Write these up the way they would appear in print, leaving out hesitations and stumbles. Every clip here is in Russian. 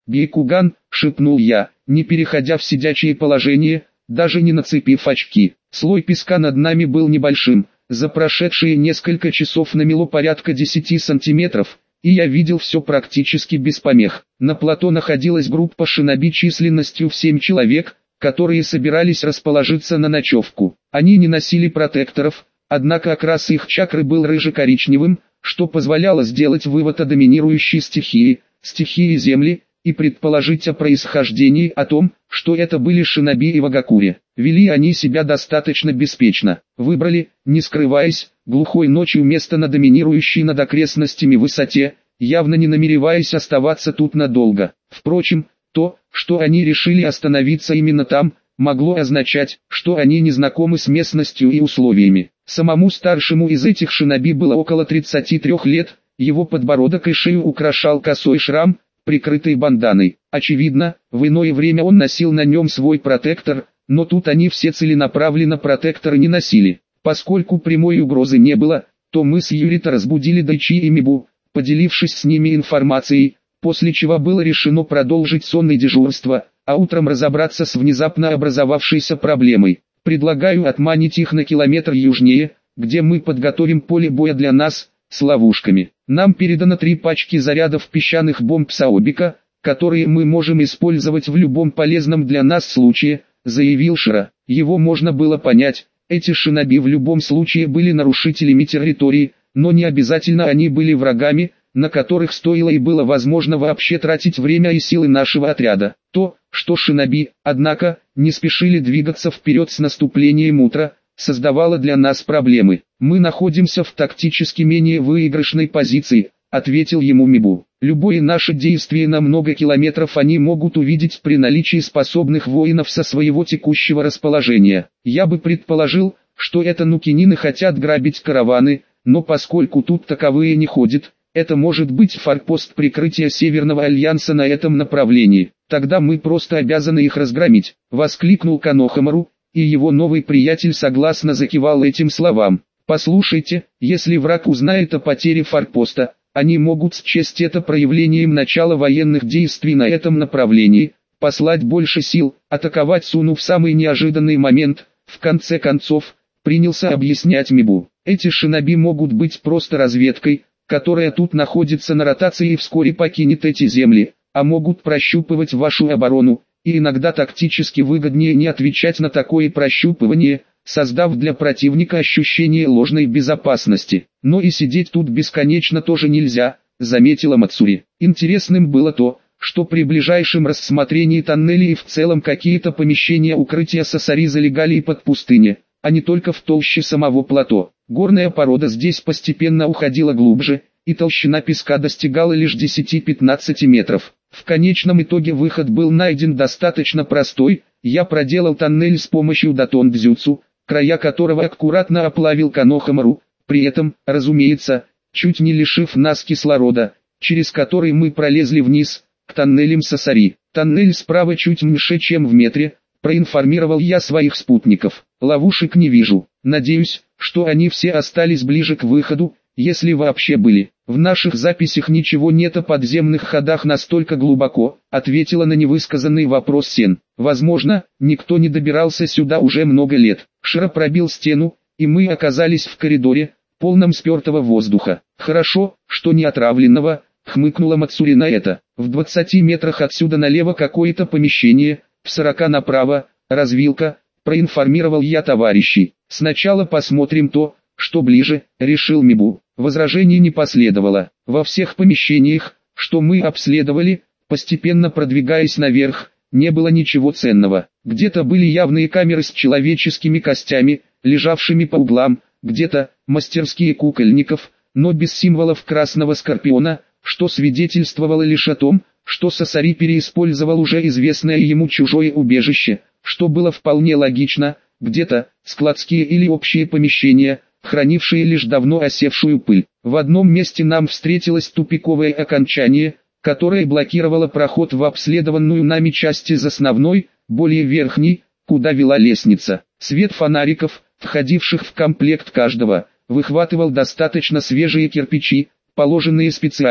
«Бейкуган», — шепнул я, не переходя в сидячее положение, даже не нацепив очки. Слой песка над нами был небольшим, за прошедшие несколько часов намело порядка 10 сантиметров, и я видел все практически без помех. На плато находилась группа шиноби численностью в 7 человек, которые собирались расположиться на ночевку. Они не носили протекторов, однако окрас их чакры был рыже-коричневым, что позволяло сделать вывод о доминирующей стихии Земли, и предположить о происхождении, о том, что это были шиноби и вагакури. Вели они себя достаточно беспечно. Выбрали, не скрываясь, глухой ночью место на доминирующей над окрестностями высоте, явно не намереваясь оставаться тут надолго. Впрочем, то, что они решили остановиться именно там, могло означать, что они не знакомы с местностью и условиями. Самому старшему из этих шиноби было около 33 лет, его подбородок и шею украшал косой шрам, прикрытый банданой. Очевидно, в иное время он носил на нем свой протектор, но тут они все целенаправленно протекторы не носили. Поскольку прямой угрозы не было, то мы с Юрита разбудили Дайчи и Мибу, поделившись с ними информацией, после чего было решено продолжить сонное дежурство, а утром разобраться с внезапно образовавшейся проблемой. Предлагаю отманить их на километр южнее, где мы подготовим поле боя для нас, с ловушками. Нам передано 3 пачки зарядов песчаных бомб Саобика, которые мы можем использовать в любом полезном для нас случае, заявил Шира. Его можно было понять, эти шиноби в любом случае были нарушителями территории, но не обязательно они были врагами, на которых стоило и было возможно вообще тратить время и силы нашего отряда. То, что шиноби, однако, не спешили двигаться вперед с наступлением утра, создавало для нас проблемы. «Мы находимся в тактически менее выигрышной позиции», — ответил ему Мибу. «Любое наше действие на много километров они могут увидеть при наличии способных воинов со своего текущего расположения. Я бы предположил, что это нукинины хотят грабить караваны, но поскольку тут таковые не ходят, это может быть форпост прикрытия Северного Альянса на этом направлении. Тогда мы просто обязаны их разгромить», — воскликнул Канохамару, и его новый приятель согласно закивал этим словам. «Послушайте, если враг узнает о потере форпоста, они могут счесть это проявлением начала военных действий на этом направлении, послать больше сил, атаковать Суну в самый неожиданный момент», в конце концов, принялся объяснять Мибу. «Эти шиноби могут быть просто разведкой, которая тут находится на ротации и вскоре покинет эти земли, а могут прощупывать вашу оборону, и иногда тактически выгоднее не отвечать на такое прощупывание, создав для противника ощущение ложной безопасности. Но и сидеть тут бесконечно тоже нельзя», — заметила Мацури. Интересным было то, что при ближайшем рассмотрении тоннелей и в целом какие-то помещения укрытия Сасари залегали и под пустыне, а не только в толще самого плато. Горная порода здесь постепенно уходила глубже, и толщина песка достигала лишь 10-15 метров. В конечном итоге выход был найден достаточно простой. Я проделал тоннель с помощью датон-дзюцу, края которого аккуратно оплавил Канохамару, при этом, разумеется, чуть не лишив нас кислорода, через который мы пролезли вниз, к тоннелям Сасари. «Тоннель справа чуть меньше, чем в метре», — проинформировал я своих спутников. «Ловушек не вижу. Надеюсь, что они все остались ближе к выходу, если вообще были. В наших записях ничего нет о подземных ходах настолько глубоко», — ответила на невысказанный вопрос Сен. «Возможно, никто не добирался сюда уже много лет». Широ пробил стену, и мы оказались в коридоре, полном спертого воздуха. «Хорошо, что не отравленного», — хмыкнула Мацури на это. «В 20 метрах отсюда налево какое-то помещение, в 40 направо, развилка», — проинформировал я товарищей. «Сначала посмотрим то, что ближе», — решил Мибу. Возражений не последовало. Во всех помещениях, что мы обследовали, постепенно продвигаясь наверх, не было ничего ценного. Где-то были явные камеры с человеческими костями, лежавшими по углам, где-то мастерские кукольников, но без символов красного скорпиона, что свидетельствовало лишь о том, что Сасари переиспользовал уже известное ему чужое убежище, что было вполне логично, где-то складские или общие помещения, хранившие лишь давно осевшую пыль. В одном месте нам встретилось тупиковое окончание, которое блокировало проход в обследованную нами часть из основной, более верхней, куда вела лестница. Свет фонариков, входивших в комплект каждого, выхватывал достаточно свежие кирпичи, положенные специально,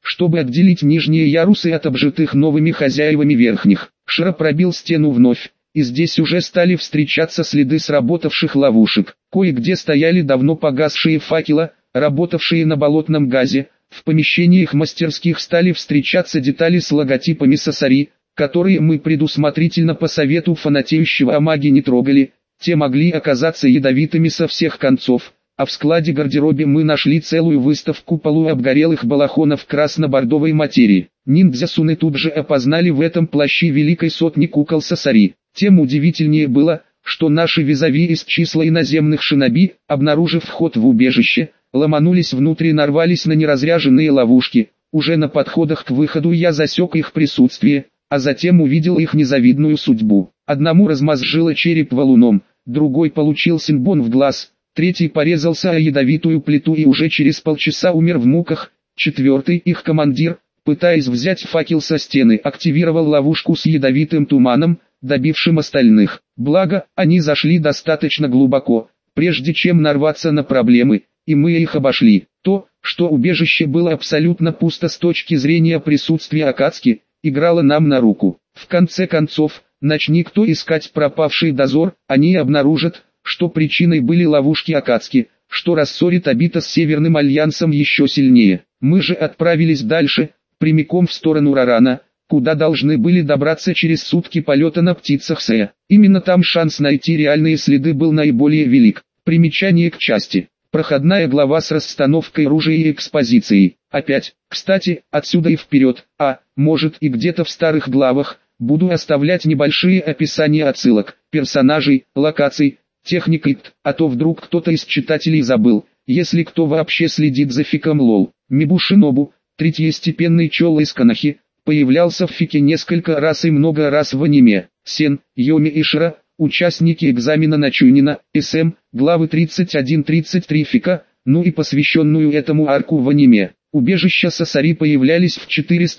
чтобы отделить нижние ярусы от обжитых новыми хозяевами верхних. Широ пробил стену вновь, и здесь уже стали встречаться следы сработавших ловушек. Кое-где стояли давно погасшие факелы, работавшие на болотном газе. В помещениях мастерских стали встречаться детали с логотипами Сосари, которые мы предусмотрительно по совету фанатеющего о маге не трогали, те могли оказаться ядовитыми со всех концов, а в складе-гардеробе мы нашли целую выставку полуобгорелых балахонов красно-бордовой материи. Ниндзя-суны тут же опознали в этом плаще великой сотни кукол Сосари. Тем удивительнее было, что наши визави из числа иноземных шиноби, обнаружив вход в убежище, ломанулись внутрь и нарвались на неразряженные ловушки. Уже на подходах к выходу я засек их присутствие, а затем увидел их незавидную судьбу. Одному размозжило череп валуном, другой получил синбон в глаз, третий порезался о ядовитую плиту и уже через полчаса умер в муках, четвертый, их командир, пытаясь взять факел со стены, активировал ловушку с ядовитым туманом, добившим остальных. Благо, они зашли достаточно глубоко, прежде чем нарваться на проблемы, и мы их обошли. То, что убежище было абсолютно пусто с точки зрения присутствия Акацки, играло нам на руку. В конце концов, начни кто искать пропавший дозор, они обнаружат, что причиной были ловушки Акацки, что рассорит Обита с Северным Альянсом еще сильнее. Мы же отправились дальше, прямиком в сторону Рарана, куда должны были добраться через сутки полета на птицах Сэя. Именно там шанс найти реальные следы был наиболее велик. Примечание к части. Проходная глава с расстановкой ружей и экспозицией. Опять, кстати, отсюда и вперед, может и где-то в старых главах, буду оставлять небольшие описания отсылок, персонажей, локаций, техник и а то вдруг кто-то из читателей забыл, если кто вообще следит за фиком лол. Мибушинобу, третьестепенный чел из Канахи, появлялся в фике несколько раз и много раз в аниме. Сен, Йоми и Шира, участники экзамена на Чунина, СМ, главы 31-33 фика, ну и посвященную этому арку в аниме. Убежища Сосари появлялись в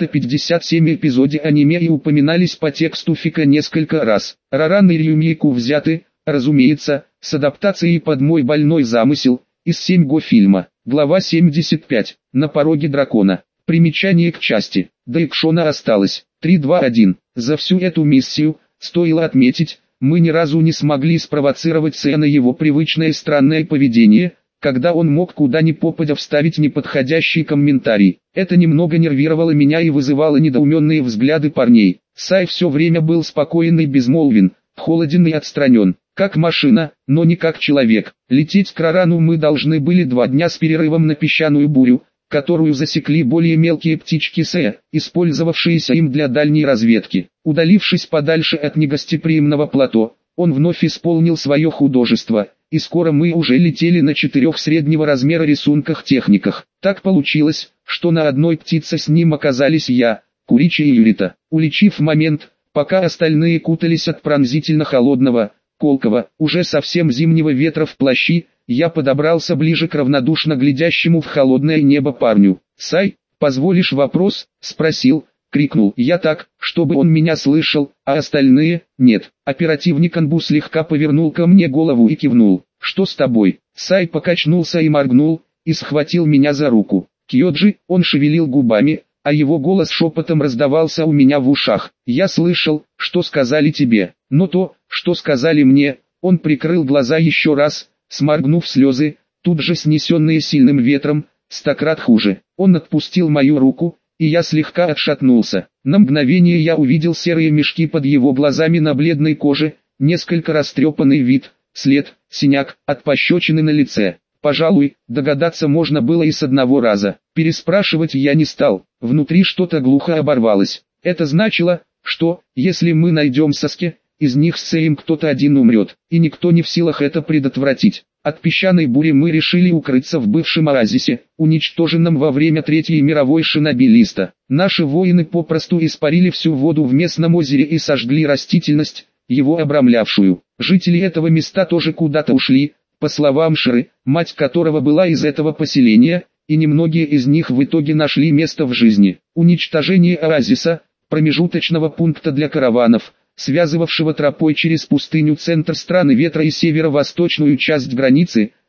457 эпизоде аниме и упоминались по тексту фика несколько раз. Раран и Рюмейку взяты, разумеется, с адаптацией под мой больной замысел, из 7 фильма. Глава 75. На пороге дракона. Примечание к части. До экшона осталось 3-2-1. За всю эту миссию, стоило отметить, мы ни разу не смогли спровоцировать Сэя на его привычное странное поведение, когда он мог куда ни попадя вставить неподходящий комментарий. Это немного нервировало меня и вызывало недоуменные взгляды парней. Сай все время был спокоен и безмолвен, холоден и отстранен, как машина, но не как человек. Лететь к Рарану мы должны были 2 дня с перерывом на песчаную бурю, которую засекли более мелкие птички Сэя, использовавшиеся им для дальней разведки. Удалившись подальше от негостеприимного плато, он вновь исполнил свое художество, и скоро мы уже летели на 4 среднего размера рисунках-техниках. Так получилось, что на одной птице с ним оказались я, Куричи и Юрита. Уличив момент, пока остальные кутались от пронзительно холодного, колкого, уже совсем зимнего ветра в плащи, я подобрался ближе к равнодушно глядящему в холодное небо парню. «Сай, позволишь вопрос?» — спросил, крикнул я так, чтобы он меня слышал, а остальные — нет. Оперативник Анбу слегка повернул ко мне голову и кивнул. «Что с тобой?» Сай покачнулся и моргнул, и схватил меня за руку. «Кьоджи», он шевелил губами, а его голос шепотом раздавался у меня в ушах. «Я слышал, что сказали тебе, но то, что сказали мне...» Он прикрыл глаза еще раз, сморгнув слезы, тут же снесенные сильным ветром, стократ хуже. Он отпустил мою руку, и я слегка отшатнулся. На мгновение я увидел серые мешки под его глазами на бледной коже, несколько растрепанный вид, след, синяк, от пощечины на лице. Пожалуй, догадаться можно было и с одного раза. Переспрашивать я не стал, внутри что-то глухо оборвалось. Это значило, что, если мы найдем Саске, из них с Сэем кто-то один умрет, и никто не в силах это предотвратить. От песчаной бури мы решили укрыться в бывшем оазисе, уничтоженном во время Третьей мировой шиноби-листа. Наши воины попросту испарили всю воду в местном озере и сожгли растительность, его обрамлявшую. Жители этого места тоже куда-то ушли, по словам Ширы, мать которого была из этого поселения, и немногие из них в итоге нашли место в жизни. Уничтожение оазиса, промежуточного пункта для караванов, связывавшего тропой через пустыню центр страны ветра и северо-восточную часть границы,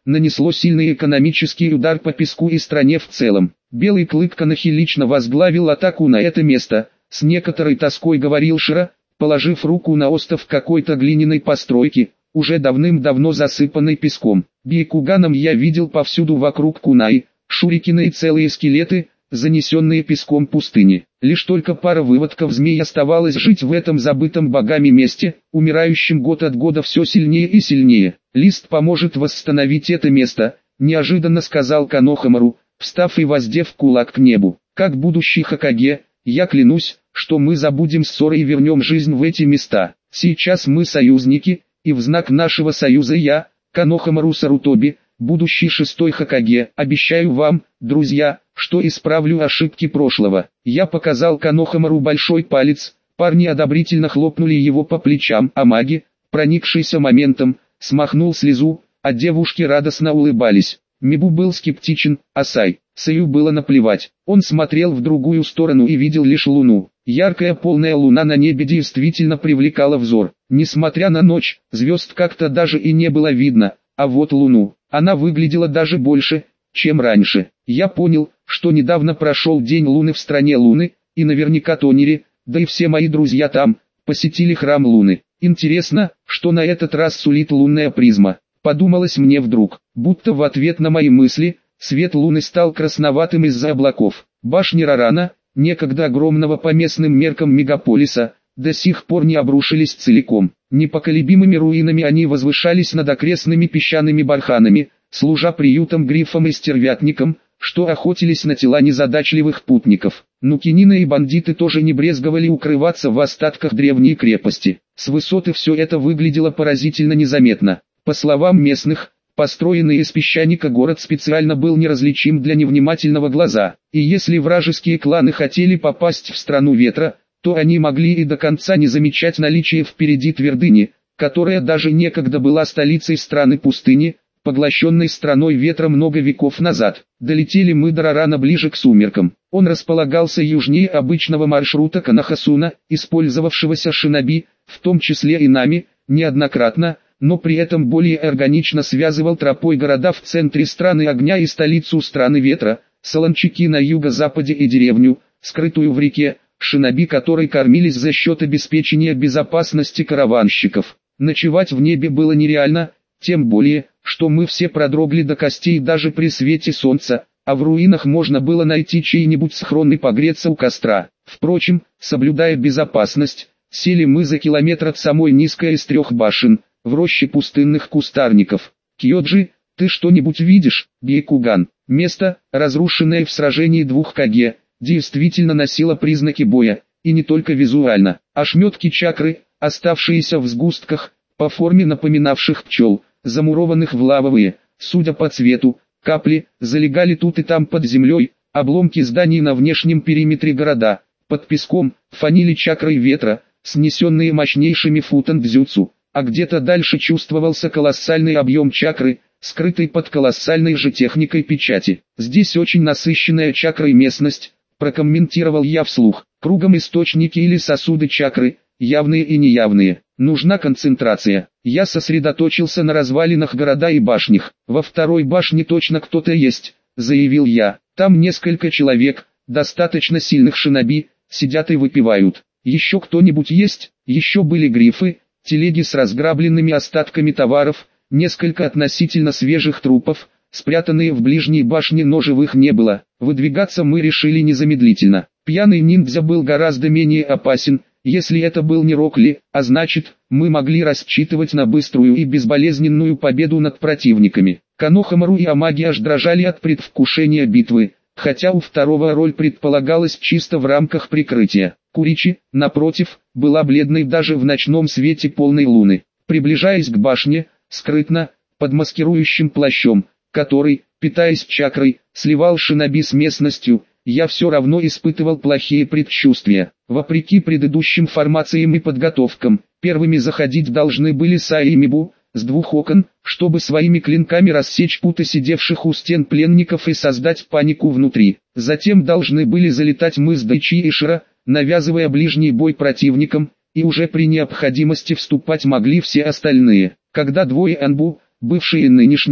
нанесло сильный экономический удар по песку и стране в целом. Белый клык Канахи лично возглавил атаку на это место, с некоторой тоской говорил Широ, положив руку на остов какой-то глиняной постройки, уже давным-давно засыпанной песком. Бейкуганом я видел повсюду вокруг кунаи, шурикины и целые скелеты, занесенные песком пустыни. Лишь только пара выводков змей оставалось жить в этом забытом богами месте, умирающем год от года все сильнее и сильнее. Лист поможет восстановить это место, неожиданно сказал Канохамару, встав и воздев кулак к небу. Как будущий Хокаге, я клянусь, что мы забудем ссоры и вернем жизнь в эти места. Сейчас мы союзники, и в знак нашего союза я, Канохамару Сарутоби, будущий шестой Хокаге, обещаю вам, друзья, что исправлю ошибки прошлого. Я показал Канохамару большой палец, парни одобрительно хлопнули его по плечам, а маги, проникшийся моментом, смахнул слезу, а девушки радостно улыбались. Мибу был скептичен, а Саю было наплевать. Он смотрел в другую сторону и видел лишь луну. Яркая полная луна на небе действительно привлекала взор. Несмотря на ночь, звезд как-то даже и не было видно, а вот луну, она выглядела даже больше, чем раньше. Я понял, что недавно прошел день луны в стране луны, и наверняка Тонери, да и все мои друзья там, посетили храм луны. Интересно, что на этот раз сулит лунная призма. Подумалось мне вдруг, будто в ответ на мои мысли, свет луны стал красноватым из-за облаков. Башни Рарана, некогда огромного по местным меркам мегаполиса, до сих пор не обрушились целиком. Непоколебимыми руинами они возвышались над окрестными песчаными барханами, служа приютом грифам и стервятникам, что охотились на тела незадачливых путников. Нукинины и бандиты тоже не брезговали укрываться в остатках древней крепости. С высоты все это выглядело поразительно незаметно. По словам местных, построенный из песчаника город специально был неразличим для невнимательного глаза, и если вражеские кланы хотели попасть в страну ветра, то они могли и до конца не замечать наличие впереди твердыни, которая даже некогда была столицей страны пустыни, поглощенной страной ветра много веков назад. Долетели мы до Рарана ближе к сумеркам. Он располагался южнее обычного маршрута Канахасуна, использовавшегося шиноби, в том числе и нами, неоднократно, но при этом более органично связывал тропой города в центре страны огня и столицу страны ветра, Солончаки на юго-западе и деревню, скрытую в реке, шиноби которой кормились за счет обеспечения безопасности караванщиков. Ночевать в небе было нереально, тем более, что мы все продрогли до костей даже при свете солнца, а в руинах можно было найти чей-нибудь схрон и погреться у костра. Впрочем, соблюдая безопасность, сели мы за километр от самой низкой из 3 башен, в роще пустынных кустарников. Кьоджи, ты что-нибудь видишь? Бейкуган. Место, разрушенное в сражении 2 Каге, действительно носило признаки боя, и не только визуально. Ошметки чакры, оставшиеся в сгустках, по форме напоминавших пчел, замурованных в лавовые, судя по цвету, капли, залегали тут и там под землей, обломки зданий на внешнем периметре города, под песком, фанили чакрой ветра, снесенные мощнейшими футан-дзюцу. А где-то дальше чувствовался колоссальный объем чакры, скрытый под колоссальной же техникой печати. Здесь очень насыщенная чакрой местность, прокомментировал я вслух. Кругом источники или сосуды чакры, явные и неявные. Нужна концентрация. Я сосредоточился на развалинах города и башнях. Во 2 башне точно кто-то есть, заявил я. Там несколько человек, достаточно сильных шиноби, сидят и выпивают. Еще кто-нибудь есть? Еще были грифы, телеги с разграбленными остатками товаров, несколько относительно свежих трупов, спрятанные в ближней башне, но живых не было. Выдвигаться мы решили незамедлительно. Пьяный ниндзя был гораздо менее опасен, если это был не Рокли, а значит, мы могли рассчитывать на быструю и безболезненную победу над противниками. Канохамару и Амаги аж дрожали от предвкушения битвы, хотя у второго роль предполагалась чисто в рамках прикрытия. Куричи, напротив, была бледной даже в ночном свете полной луны. Приближаясь к башне, скрытно, под маскирующим плащом, который, питаясь чакрой, сливал шиноби с местностью, я все равно испытывал плохие предчувствия. Вопреки предыдущим формациям и подготовкам, первыми заходить должны были Сай и Мибу, с 2 окон, чтобы своими клинками рассечь путы сидевших у стен пленников и создать панику внутри. Затем должны были залетать мы с Дайчи и Широ, навязывая ближний бой противникам, и уже при необходимости вступать могли все остальные. Когда 2 Анбу, бывший и нынешний,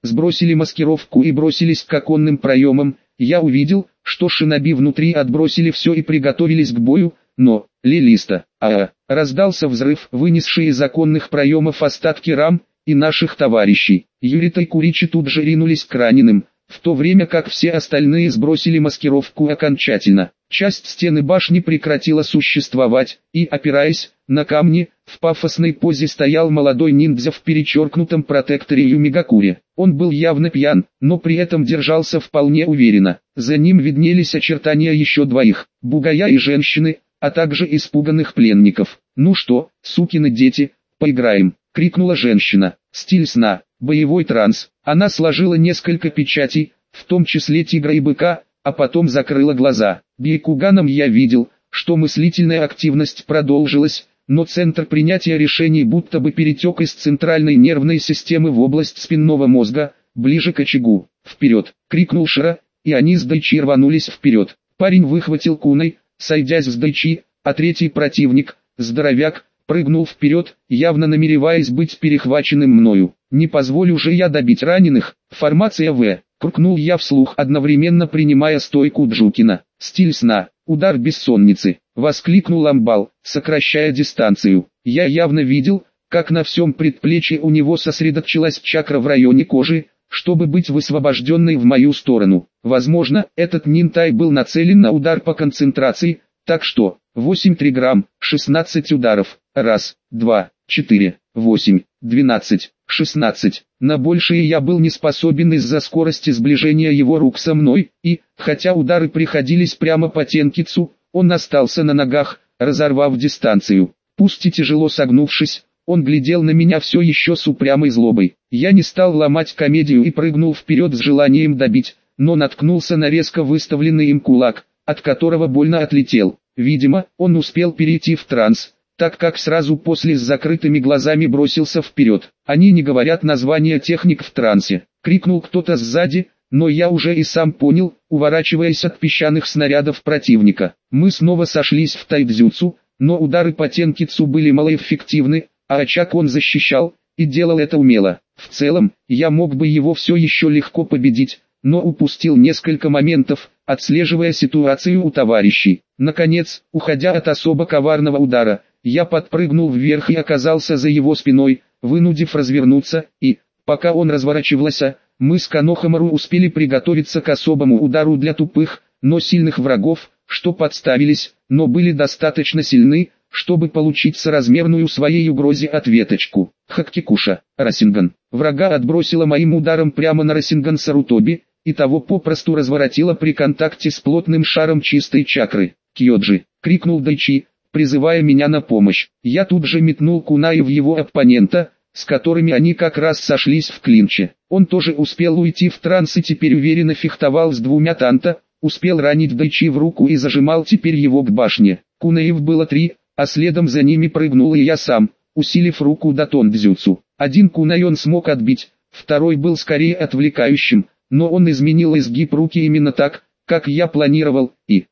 сбросили маскировку и бросились к оконным проемам. Я увидел, что шиноби внутри отбросили все и приготовились к бою, но, лилиста, раздался взрыв, вынесший из оконных проемов остатки рам и наших товарищей. Юрита и Куричи тут же ринулись к раненым, в то время как все остальные сбросили маскировку окончательно. Часть стены башни прекратила существовать, и, опираясь на камни, в пафосной позе стоял молодой ниндзя в перечеркнутом протекторе Юмигакуре. Он был явно пьян, но при этом держался вполне уверенно. За ним виднелись очертания еще двоих, бугая и женщины, а также испуганных пленников. «Ну что, сукины дети, поиграем!» — крикнула женщина. Стиль сна, боевой транс. Она сложила несколько печатей, в том числе тигра и быка, а потом закрыла глаза. Бейкуганом я видел, что мыслительная активность продолжилась, но центр принятия решений будто бы перетек из центральной нервной системы в область спинного мозга, ближе к очагу. «Вперед!» — крикнул Шира, и они с Дайчи рванулись вперед. Парень выхватил куной, сойдясь с Дайчи, а третий противник, здоровяк, прыгнул вперед, явно намереваясь быть перехваченным мною. «Не позволю же я добить раненых!» «Формация В!» — крикнул я вслух, одновременно принимая стойку Джукина. «Стиль сна, удар бессонницы!» — воскликнул Амбал, сокращая дистанцию. Я явно видел, как на всем предплечье у него сосредоточилась чакра в районе кожи, чтобы быть высвобожденной в мою сторону. Возможно, этот нинтай был нацелен на удар по концентрации, так что 8 триграмм, 16 ударов, 1, 2, 4, 8, 12, 16. На большее я был не способен из-за скорости сближения его рук со мной, и, хотя удары приходились прямо по Тенкицу, он остался на ногах, разорвав дистанцию. Пусть и тяжело согнувшись, он глядел на меня все еще с упрямой злобой. Я не стал ломать комедию и прыгнул вперед с желанием добить, но наткнулся на резко выставленный им кулак, от которого больно отлетел. Видимо, он успел перейти в транс, так как сразу после с закрытыми глазами бросился вперед. «Они не говорят название техник в трансе», — крикнул кто-то сзади, но я уже и сам понял, уворачиваясь от песчаных снарядов противника. Мы снова сошлись в тайдзюцу, но удары по Тенкицу были малоэффективны, а очаг он защищал, и делал это умело. В целом, я мог бы его все еще легко победить, но упустил несколько моментов, отслеживая ситуацию у товарищей. Наконец, уходя от особо коварного удара, я подпрыгнул вверх и оказался за его спиной, вынудив развернуться, и, пока он разворачивался, мы с Канохамару успели приготовиться к особому удару для тупых, но сильных врагов, что подставились, но были достаточно сильны, чтобы получить соразмерную своей угрозе ответочку. Хаккикуша, Расинган. Врага отбросила моим ударом прямо на Расинган Сарутоби, и того попросту разворотила при контакте с плотным шаром чистой чакры. «Кьоджи!» — крикнул Дайчи, призывая меня на помощь. Я тут же метнул кунаи в его оппонента, с которыми они как раз сошлись в клинче. Он тоже успел уйти в транс и теперь уверенно фехтовал с двумя танта, успел ранить Дайчи в руку и зажимал теперь его к башне. Кунаев было 3, а следом за ними прыгнул и я сам, усилив руку до тонбзюцу. Один кунай он смог отбить, второй был скорее отвлекающим, но он изменил изгиб руки именно так, как я планировал, и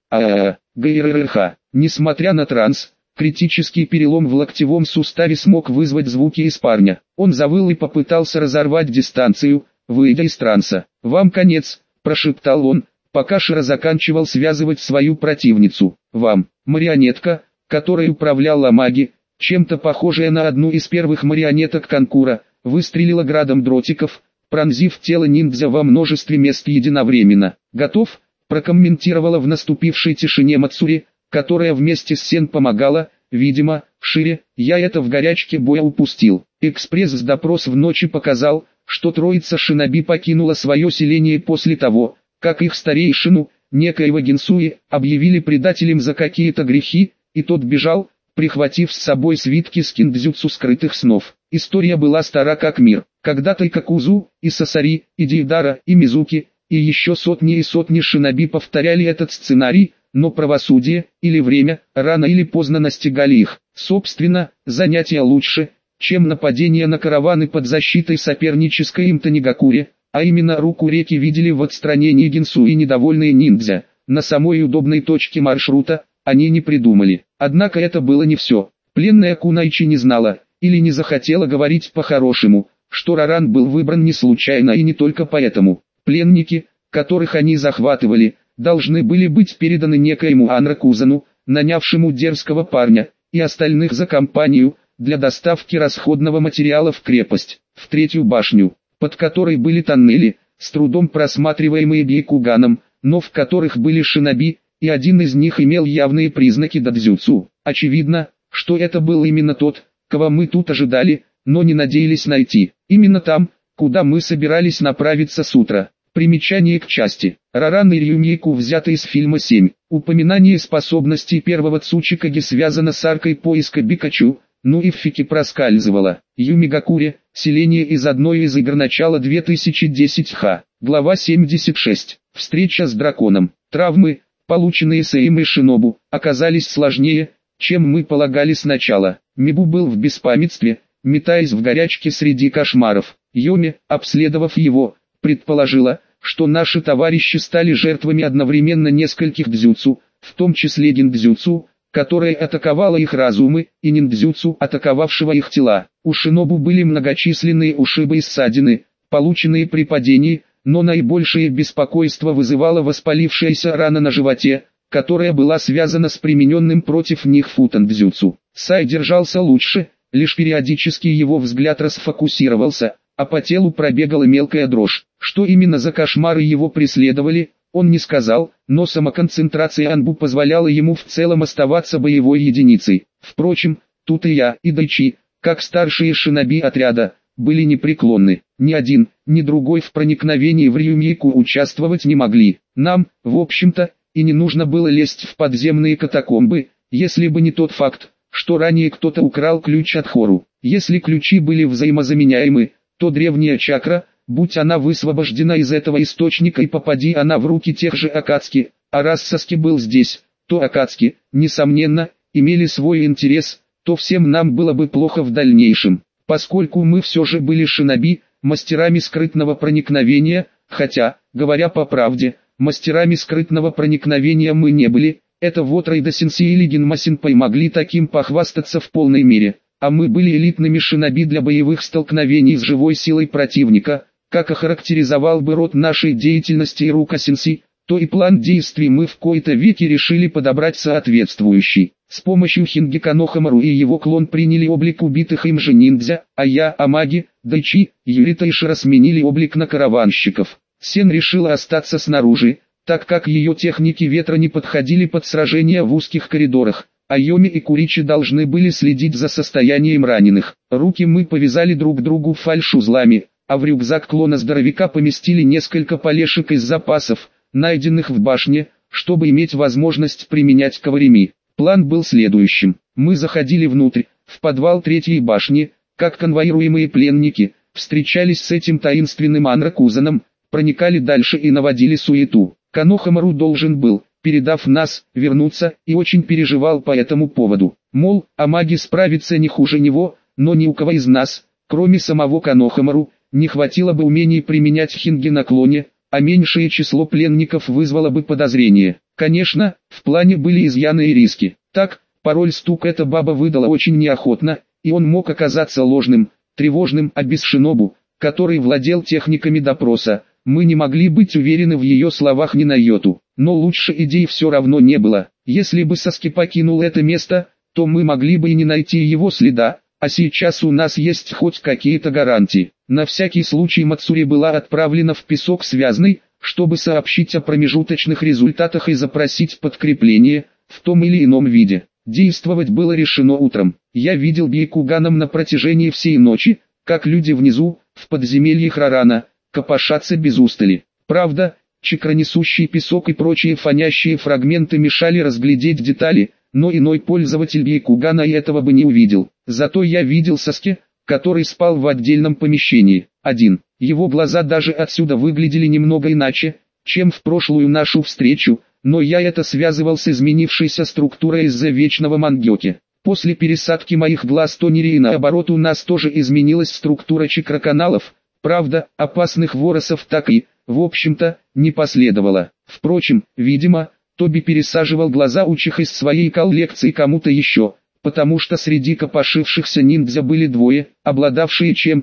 ГРРХ. Несмотря на транс, критический перелом в локтевом суставе смог вызвать звуки из парня. Он завыл и попытался разорвать дистанцию, выйдя из транса. «Вам конец», – прошептал он, пока Шира заканчивал связывать свою противницу. «Вам, марионетка, которой управляла маги, чем-то похожая на одну из первых марионеток Конкура, выстрелила градом дротиков, пронзив тело ниндзя во множестве мест единовременно. «Готов?» – прокомментировала в наступившей тишине Мацури, которая вместе с Сен помогала, видимо, Шире. Я это в горячке боя упустил. Экспресс-допрос в ночи показал, что троица шиноби покинула свое селение после того, как их старейшину, некоего Гинсуи, объявили предателем за какие-то грехи, и тот бежал, прихватив с собой свитки с киндзюцу скрытых снов. История была стара как мир. Когда-то и Какузу, и Сасари, и Дейдара, и Мизуки, и еще сотни и сотни шиноби повторяли этот сценарий, но правосудие, или время, рано или поздно настигали их. Собственно, занятие лучше, чем нападение на караваны под защитой сопернической им Танигакуре, а именно руку реки видели в отстранении Гинсу и недовольные ниндзя. На самой удобной точке маршрута они не придумали. Однако это было не все. Пленная Кунайчи не знала, или не захотела говорить по-хорошему, что Раран был выбран не случайно и не только поэтому. Пленники, которых они захватывали, должны были быть переданы некоему Анракузану, нанявшему дерзкого парня, и остальных за компанию, для доставки расходного материала в крепость, в третью башню, под которой были тоннели, с трудом просматриваемые Бейкуганом, но в которых были шиноби, и один из них имел явные признаки додзюцу. Очевидно, что это был именно тот, кого мы тут ожидали, но не надеялись найти. Именно там, куда мы собирались направиться с утра. Примечание к части. Раран и Рюмейку взято из фильма 7. Упоминание способностей первого Цучикаги связано с аркой поиска Бикачу, ну и в фике проскальзывало. Юмигакуре, селение из одной из игр начала 2010 Х. Глава 76. Встреча с драконом. Травмы, полученные Сэем и Шинобу, оказались сложнее, чем мы полагали сначала. Мибу был в беспамятстве, метаясь в горячке среди кошмаров. Йоми, обследовав его, предположила, что наши товарищи стали жертвами одновременно нескольких дзюцу, в том числе гиндзюцу, которое атаковало их разумы, и ниндзюцу, атаковавшего их тела. У Шинобу были многочисленные ушибы и ссадины, полученные при падении, но наибольшее беспокойство вызывала воспалившаяся рана на животе, которая была связана с примененным против них футандзюцу. Сай держался лучше, лишь периодически его взгляд расфокусировался, а по телу пробегала мелкая дрожь. Что именно за кошмары его преследовали, он не сказал, но самоконцентрация Анбу позволяла ему в целом оставаться боевой единицей. Впрочем, тут и я, и Дайчи, как старшие шиноби отряда, были непреклонны. Ни один, ни другой в проникновении в Рюмейку участвовать не могли. Нам, в общем-то, и не нужно было лезть в подземные катакомбы, если бы не тот факт, что ранее кто-то украл ключ от Хору. Если ключи были взаимозаменяемы, то древняя чакра, будь она высвобождена из этого источника и попади она в руки тех же Акацки, а раз Саски был здесь, то Акацки, несомненно, имели свой интерес, то всем нам было бы плохо в дальнейшем. Поскольку мы все же были шиноби, мастерами скрытного проникновения, хотя, говоря по правде, мастерами скрытного проникновения мы не были, это вот Райда-сенсей или Гинма-сенпай могли таким похвастаться в полной мере, а мы были элитными шиноби для боевых столкновений с живой силой противника, как охарактеризовал бы род нашей деятельности Ирука-сенсей, то и план действий мы в кои-то веки решили подобрать соответствующий. С помощью Хингиканохамару и его клон приняли облик убитых им же ниндзя, а я, Амаги, Дайчи, Юрита и Шира сменили облик на караванщиков. Сен решила остаться снаружи, так как ее техники ветра не подходили под сражения в узких коридорах, а Йоми и Куричи должны были следить за состоянием раненых. Руки мы повязали друг другу фальшузлами, а в рюкзак клона-здоровяка поместили несколько полешек из запасов, найденных в башне, чтобы иметь возможность применять каварими. План был следующим. Мы заходили внутрь, в подвал третьей башни, как конвоируемые пленники, встречались с этим таинственным Анракузаном, проникали дальше и наводили суету. Канохамару должен был, передав нас, вернуться, и очень переживал по этому поводу. Мол, Амаги справится не хуже него, но ни у кого из нас, кроме самого Канохамару, не хватило бы умений применять хинги на клоне, а меньшее число пленников вызвало бы подозрение. Конечно, в плане были изъяны и риски. Так, пароль стук эта баба выдала очень неохотно, и он мог оказаться ложным, тревожным, а без Шинобу, который владел техниками допроса, мы не могли быть уверены в ее словах ни на йоту. Но лучше идей все равно не было. Если бы Саски покинул это место, то мы могли бы и не найти его следа, а сейчас у нас есть хоть какие-то гарантии. На всякий случай Мацури была отправлена в песок связной, чтобы сообщить о промежуточных результатах и запросить подкрепление, в том или ином виде. Действовать было решено утром. Я видел Бейкуганом на протяжении всей ночи, как люди внизу, в подземельях Рарана, копошатся без устали. Правда, чакронесущий песок и прочие фонящие фрагменты мешали разглядеть детали, но иной пользователь Бейкугана и этого бы не увидел. Зато я видел Саски, который спал в отдельном помещении, один. Его глаза даже отсюда выглядели немного иначе, чем в прошлую нашу встречу, но я это связывал с изменившейся структурой из-за вечного Мангёки. После пересадки моих глаз Тонери и наоборот у нас тоже изменилась структура чакроканалов, правда, опасных воросов так и, в общем-то, не последовало. Впрочем, видимо, Тоби пересаживал глаза учих из своей коллекции кому-то еще, потому что среди копошившихся ниндзя были двое, обладавшие чем-то,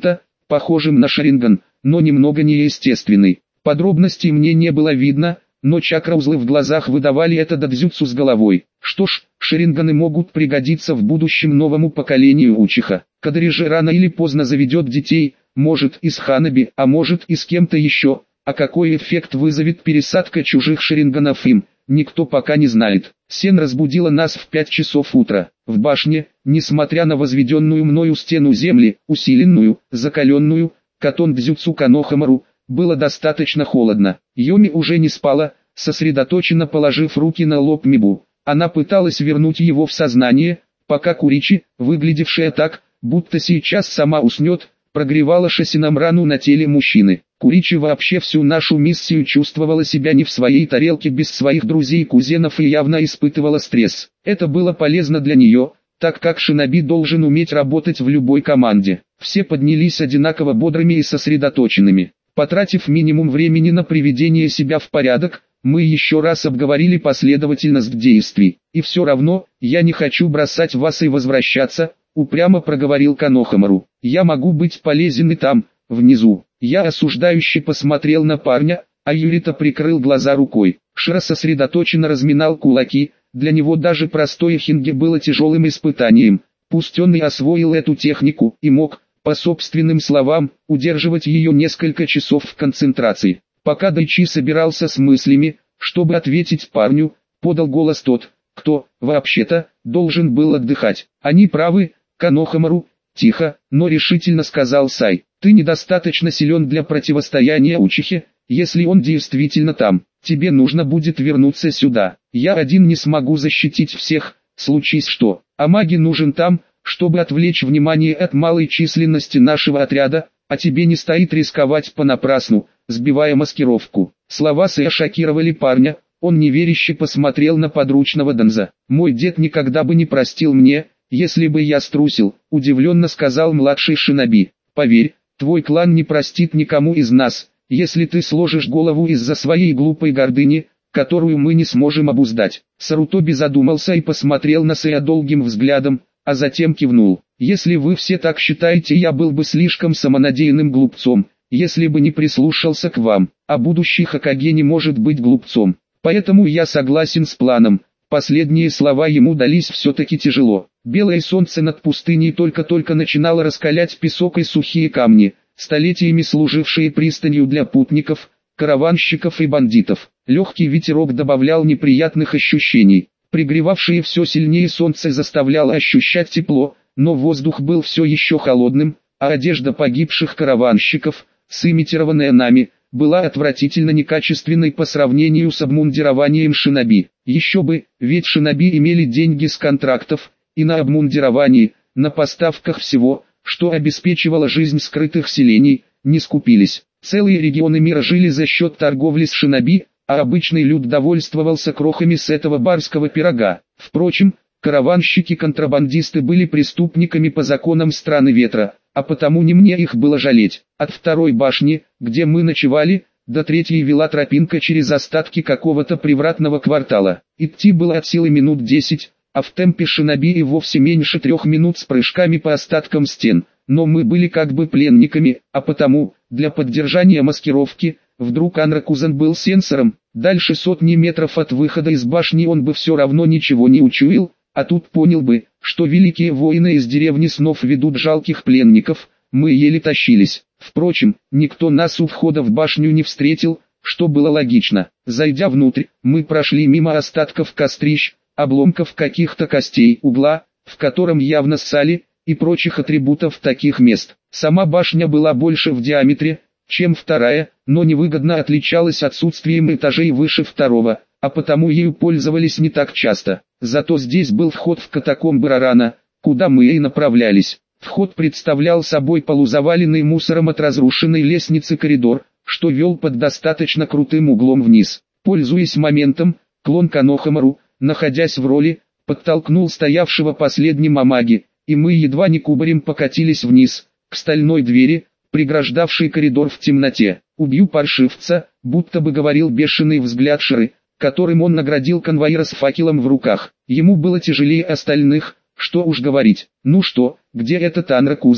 похожим на Шаринган, но немного неестественный. Подробностей мне не было видно, но чакра-узлы в глазах выдавали это додзюцу с головой. Что ж, шаринганы могут пригодиться в будущем новому поколению учиха. Кадари же рано или поздно заведет детей, может и с Ханаби, а может и с кем-то еще. А какой эффект вызовет пересадка чужих шаринганов им, никто пока не знает. Сен разбудила нас в 5 часов утра. В башне, несмотря на возведенную мною стену земли, усиленную, закаленную, катон дзюцу Канохамару, было достаточно холодно. Йоми уже не спала, сосредоточенно положив руки на лоб Мибу. Она пыталась вернуть его в сознание, пока Куричи, выглядевшая так, будто сейчас сама уснет, прогревала шасином рану на теле мужчины. Куричи вообще всю нашу миссию чувствовала себя не в своей тарелке без своих друзей-кузенов и явно испытывала стресс. Это было полезно для нее, так как шиноби должен уметь работать в любой команде. Все поднялись одинаково бодрыми и сосредоточенными. Потратив минимум времени на приведение себя в порядок, мы еще раз обговорили последовательность действий. «И все равно, я не хочу бросать вас и возвращаться», — упрямо проговорил Канохамару. «Я могу быть полезен и там, внизу». Я осуждающе посмотрел на парня, а Юрита прикрыл глаза рукой. Шира сосредоточенно разминал кулаки, для него даже простое хинги было тяжелым испытанием. Пусть он и освоил эту технику и мог, по собственным словам, удерживать ее несколько часов в концентрации. Пока Дайчи собирался с мыслями, чтобы ответить парню, подал голос тот, кто, вообще-то, должен был отдыхать. «Они правы, Канохамару», — тихо, но решительно сказал Сай. «Ты недостаточно силен для противостояния учихе, если он действительно там. Тебе нужно будет вернуться сюда. Я один не смогу защитить всех, случись что. А маги нужен там, чтобы отвлечь внимание от малой численности нашего отряда, а тебе не стоит рисковать понапрасну, сбивая маскировку». Слова Сэя шокировали парня, он неверяще посмотрел на подручного Донза. «Мой дед никогда бы не простил мне, если бы я струсил», — удивленно сказал младший шиноби. «Поверь, твой клан не простит никому из нас, если ты сложишь голову из-за своей глупой гордыни, которую мы не сможем обуздать». Сарутоби задумался и посмотрел на Сэя долгим взглядом, а затем кивнул. «Если вы все так считаете, я был бы слишком самонадеянным глупцом, если бы не прислушался к вам, а будущий Хокаге не может быть глупцом. Поэтому я согласен с планом». Последние слова ему дались все-таки тяжело. Белое солнце над пустыней только-только начинало раскалять песок и сухие камни, столетиями служившие пристанью для путников, караванщиков и бандитов. Легкий ветерок добавлял неприятных ощущений. Пригревавшее все сильнее солнце заставляло ощущать тепло, но воздух был все еще холодным, а одежда погибших караванщиков, сымитированная нами, была отвратительно некачественной по сравнению с обмундированием шиноби. Еще бы, ведь шиноби имели деньги с контрактов, и на обмундировании, на поставках всего, что обеспечивало жизнь скрытых селений, не скупились. Целые регионы мира жили за счет торговли с шиноби, а обычный люд довольствовался крохами с этого барского пирога. Впрочем, караванщики-контрабандисты были преступниками по законам страны ветра, а потому не мне их было жалеть. От второй башни, где мы ночевали, до третьей вела тропинка через остатки какого-то привратного квартала. Идти было от силы минут 10, а в темпе шиноби и вовсе меньше 3 минут с прыжками по остаткам стен. Но мы были как бы пленниками, а потому, для поддержания маскировки, вдруг Анракузен был сенсором. Дальше сотни метров от выхода из башни он бы все равно ничего не учуял, а тут понял бы, что великие воины из деревни снов ведут жалких пленников. Мы еле тащились. Впрочем, никто нас у входа в башню не встретил, что было логично. Зайдя внутрь, мы прошли мимо остатков кострищ, обломков каких-то костей, угла, в котором явно ссали, и прочих атрибутов таких мест. Сама башня была больше в диаметре, чем вторая, но невыгодно отличалась отсутствием этажей выше второго, а потому ею пользовались не так часто. Зато здесь был вход в катакомбы Рарана, куда мы и направлялись. Вход представлял собой полузаваленный мусором от разрушенной лестницы коридор, что вел под достаточно крутым углом вниз. Пользуясь моментом, клон Канохамару, находясь в роли, подтолкнул стоявшего последним Амаги, и мы едва не кубарем покатились вниз, к стальной двери, преграждавшей коридор в темноте. «Убью паршивца», будто бы говорил бешеный взгляд Ширы, которым он наградил конвоира с факелом в руках. Ему было тяжелее остальных, что уж говорить. «Ну что, где этот Анракузен?»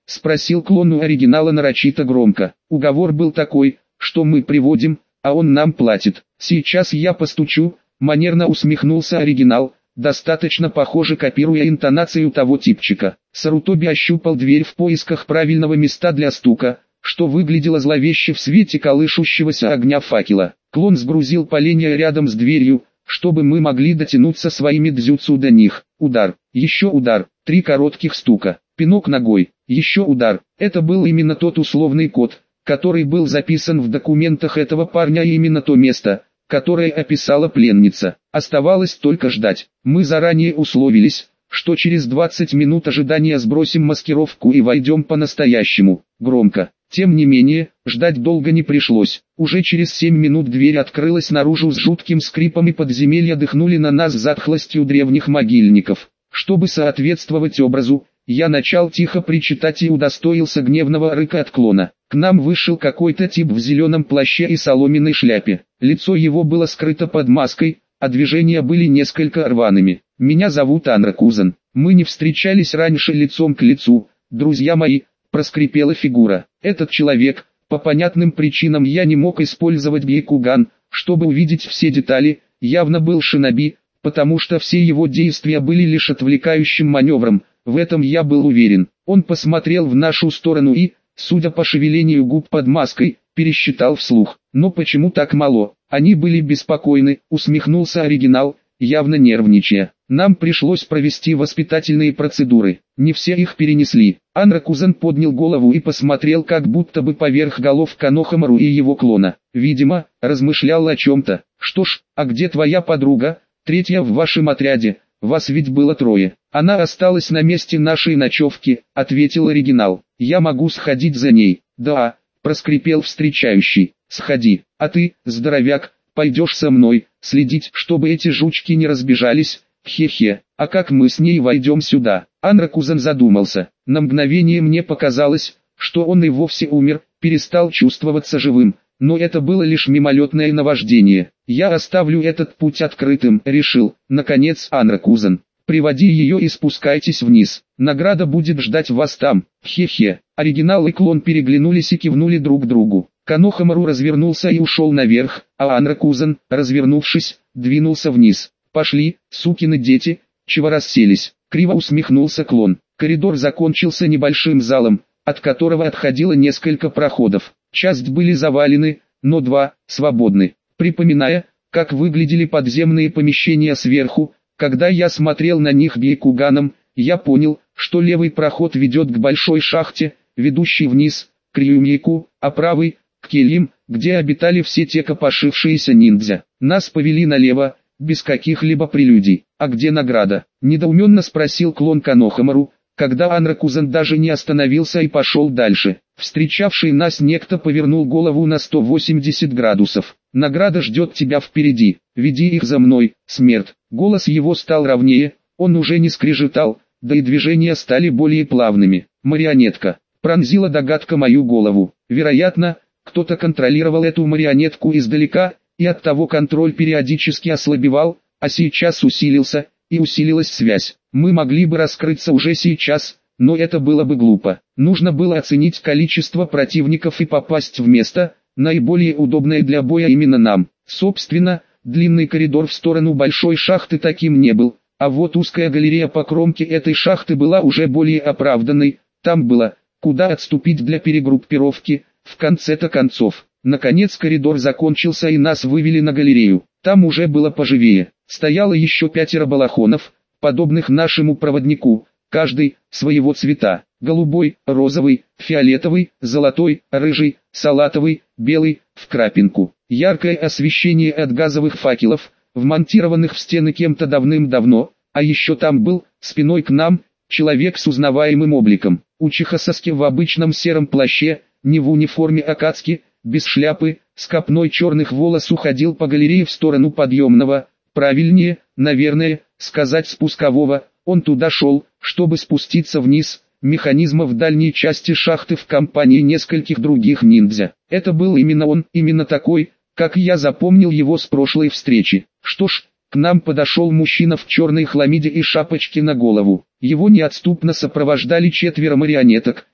— спросил клон у оригинала нарочито громко. Уговор был такой, что мы приводим, а он нам платит. Сейчас я постучу, манерно усмехнулся оригинал, достаточно похоже копируя интонацию того типчика. Сарутоби ощупал дверь в поисках правильного места для стука, что выглядело зловеще в свете колышущегося огня факела. Клон сгрузил поленья рядом с дверью, чтобы мы могли дотянуться своими дзюцу до них. Удар, еще удар, 3 коротких стука, пинок ногой, еще удар. Это был именно тот условный код, который был записан в документах этого парня, и именно то место, которое описала пленница. Оставалось только ждать. Мы заранее условились, что через 20 минут ожидания сбросим маскировку и войдем по-настоящему, громко. Тем не менее, ждать долго не пришлось. Уже через 7 минут дверь открылась наружу с жутким скрипом, и подземелья дыхнули на нас затхлостью древних могильников. Чтобы соответствовать образу, я начал тихо причитать и удостоился гневного рыка от клона. К нам вышел какой-то тип в зеленом плаще и соломенной шляпе. Лицо его было скрыто под маской, а движения были несколько рваными. «Меня зовут Анракузен. Мы не встречались раньше лицом к лицу, друзья мои», — проскрипела фигура. Этот человек, по понятным причинам я не мог использовать Бейкуган, чтобы увидеть все детали, явно был шиноби, потому что все его действия были лишь отвлекающим маневром, в этом я был уверен. Он посмотрел в нашу сторону и, судя по шевелению губ под маской, пересчитал вслух. Но почему так мало? Они были беспокойны, усмехнулся оригинал, явно нервничая. Нам пришлось провести воспитательные процедуры. Не все их перенесли. Анракузен поднял голову и посмотрел как будто бы поверх голов Канохамару и его клона. Видимо, размышлял о чем-то. Что ж, а где твоя подруга? Третья в вашем отряде. Вас ведь было 3. Она осталась на месте нашей ночевки, ответил оригинал. Я могу сходить за ней. Да, проскрипел встречающий. Сходи. А ты, здоровяк, пойдешь со мной, следить, чтобы эти жучки не разбежались. Хе-хе, а как мы с ней войдем сюда? Анракузен задумался. На мгновение мне показалось, что он и вовсе умер, перестал чувствоваться живым. Но это было лишь мимолетное наваждение. Я оставлю этот путь открытым, решил, наконец, Анракузен. Приводи ее и спускайтесь вниз. Награда будет ждать вас там. Хе-хе. Оригинал и клон переглянулись и кивнули друг другу. Канохамару развернулся и ушел наверх, а Анракузен, развернувшись, двинулся вниз. «Пошли, сукины дети, чего расселись?» — криво усмехнулся клон. Коридор закончился небольшим залом, от которого отходило несколько проходов. Часть были завалены, но 2 свободны. Припоминая, как выглядели подземные помещения сверху, когда я смотрел на них Бейкуганом, я понял, что левый проход ведет к большой шахте, ведущей вниз, к Рюмьяку, а правый — к кельям, где обитали все те копошившиеся ниндзя. Нас повели налево, без каких-либо прелюдий. «А где награда?» — недоуменно спросил клон Канохамару, когда Анракузен даже не остановился и пошел дальше. Встречавший нас некто повернул голову на 180 градусов. «Награда ждет тебя впереди, веди их за мной, смерть». Голос его стал ровнее, он уже не скрежетал, да и движения стали более плавными. «Марионетка», — пронзила догадка мою голову. Вероятно, кто-то контролировал эту марионетку издалека, и оттого контроль периодически ослабевал, а сейчас усилился, и усилилась связь. Мы могли бы раскрыться уже сейчас, но это было бы глупо. Нужно было оценить количество противников и попасть в место, наиболее удобное для боя именно нам. Собственно, длинный коридор в сторону большой шахты таким не был, а вот узкая галерея по кромке этой шахты была уже более оправданной, там было, куда отступить для перегруппировки, в конце-то концов. Наконец коридор закончился и нас вывели на галерею. Там уже было поживее. Стояло еще 5 балахонов, подобных нашему проводнику, каждый своего цвета. Голубой, розовый, фиолетовый, золотой, рыжий, салатовый, белый, в крапинку. Яркое освещение от газовых факелов, вмонтированных в стены кем-то давным-давно, а еще там был, спиной к нам, человек с узнаваемым обликом. Учиха Саски в обычном сером плаще, не в униформе Акацки, без шляпы, с копной черных волос уходил по галерее в сторону подъемного, правильнее, наверное, сказать спускового. Он туда шел, чтобы спуститься вниз, механизма в дальней части шахты в компании нескольких других ниндзя. Это был именно он, именно такой, как я запомнил его с прошлой встречи. Что ж, к нам подошел мужчина в черной хламиде и шапочке на голову. Его неотступно сопровождали 4 марионеток,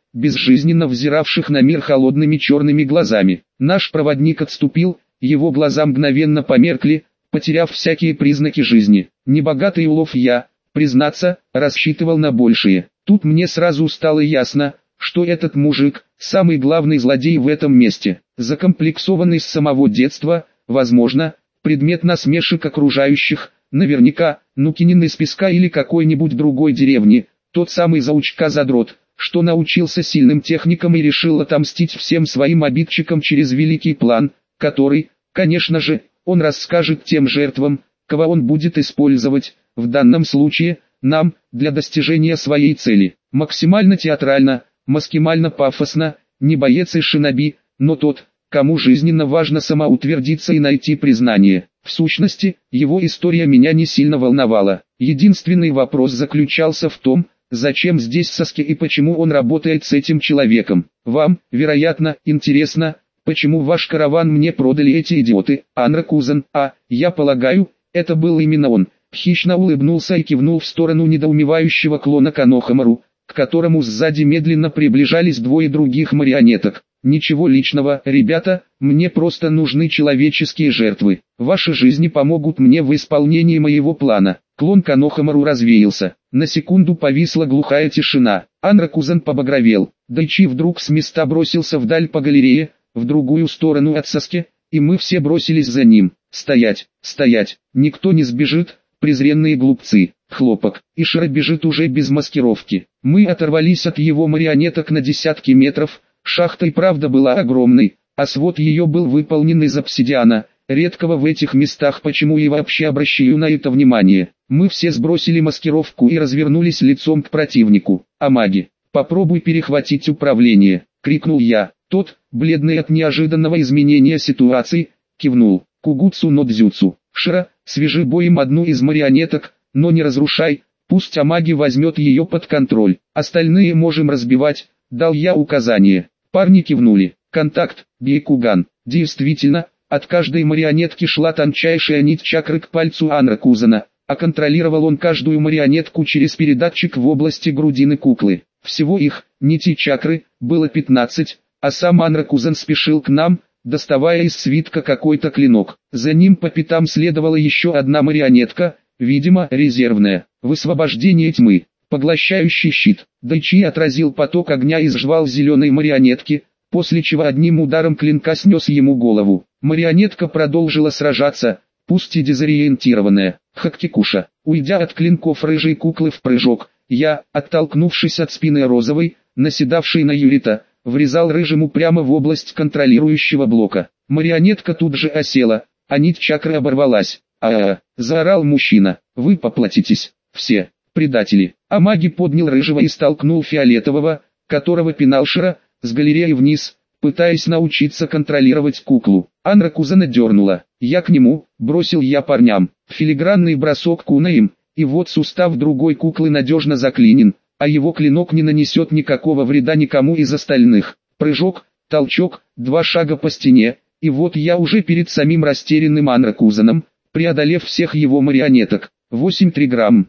безжизненно взиравших на мир холодными черными глазами. Наш проводник отступил, его глаза мгновенно померкли, потеряв всякие признаки жизни. Небогатый улов я, признаться, рассчитывал на большее. Тут мне сразу стало ясно, что этот мужик – самый главный злодей в этом месте. Закомплексованный с самого детства, возможно, предмет насмешек окружающих, наверняка, Нукинин из Песка или какой-нибудь другой деревни, тот самый заучка-задрот, что научился сильным техникам и решил отомстить всем своим обидчикам через великий план, который, конечно же, он расскажет тем жертвам, кого он будет использовать, в данном случае, нам, для достижения своей цели. Максимально театрально, максимально пафосно, не боец и шиноби, но тот, кому жизненно важно самоутвердиться и найти признание. В сущности, его история меня не сильно волновала. Единственный вопрос заключался в том, зачем здесь Саски и почему он работает с этим человеком. Вам, вероятно, интересно, почему ваш караван мне продали эти идиоты, Анракузен, я полагаю, это был именно он. Хищно улыбнулся и кивнул в сторону недоумевающего клона Конохамару, к которому сзади медленно приближались двое других марионеток. Ничего личного, ребята, мне просто нужны человеческие жертвы. Ваши жизни помогут мне в исполнении моего плана. Клон Конохамару развеялся. На секунду повисла глухая тишина. Анракузен побагровел. Дайчи вдруг с места бросился вдаль по галерее, в другую сторону от Саски, и мы все бросились за ним. Стоять, стоять, никто не сбежит, презренные глупцы. Хлопок. Ишира бежит уже без маскировки. Мы оторвались от его марионеток на десятки метров. Шахта и правда была огромной, а свод ее был выполнен из обсидиана, редкого в этих местах, почему и вообще обращаю на это внимание. Мы все сбросили маскировку и развернулись лицом к противнику. «Амаги, попробуй перехватить управление», — крикнул я. Тот, бледный от неожиданного изменения ситуации, кивнул. «Кугуцу но дзюцу. Шира, свяжи боем одну из марионеток, но не разрушай, пусть Амаги возьмет ее под контроль. Остальные можем разбивать», — дал я указание. Парни кивнули. Контакт, Бейкуган. Действительно, от каждой марионетки шла тончайшая нить чакры к пальцу Анракузена, а контролировал он каждую марионетку через передатчик в области грудины куклы. Всего их, нитей чакры, было 15, а сам Анракузен спешил к нам, доставая из свитка какой-то клинок. За ним по пятам следовала еще одна марионетка, видимо, резервная. Высвобождение тьмы. Поглощающий щит. Дайчи отразил поток огня и сжвал зеленой марионетки, после чего одним ударом клинка снес ему голову. Марионетка продолжила сражаться, пусть и дезориентированная. Хактикуша. Уйдя от клинков рыжей куклы в прыжок, я, оттолкнувшись от спины розовой, наседавшей на Юрита, врезал рыжему прямо в область контролирующего блока. Марионетка тут же осела, а нить чакры оборвалась. Заорал мужчина. «Вы поплатитесь, все, предатели!» Амаги поднял рыжего и столкнул фиолетового, которого пинал Шира, с галереи вниз, пытаясь научиться контролировать куклу. Анракузена дернула. «Я к нему», — бросил я парням. Филигранный бросок кунаем, и вот сустав другой куклы надежно заклинен, а его клинок не нанесет никакого вреда никому из остальных. Прыжок, толчок, 2 шага по стене, и вот я уже перед самим растерянным Анракузеном, преодолев всех его марионеток. 8 грамм,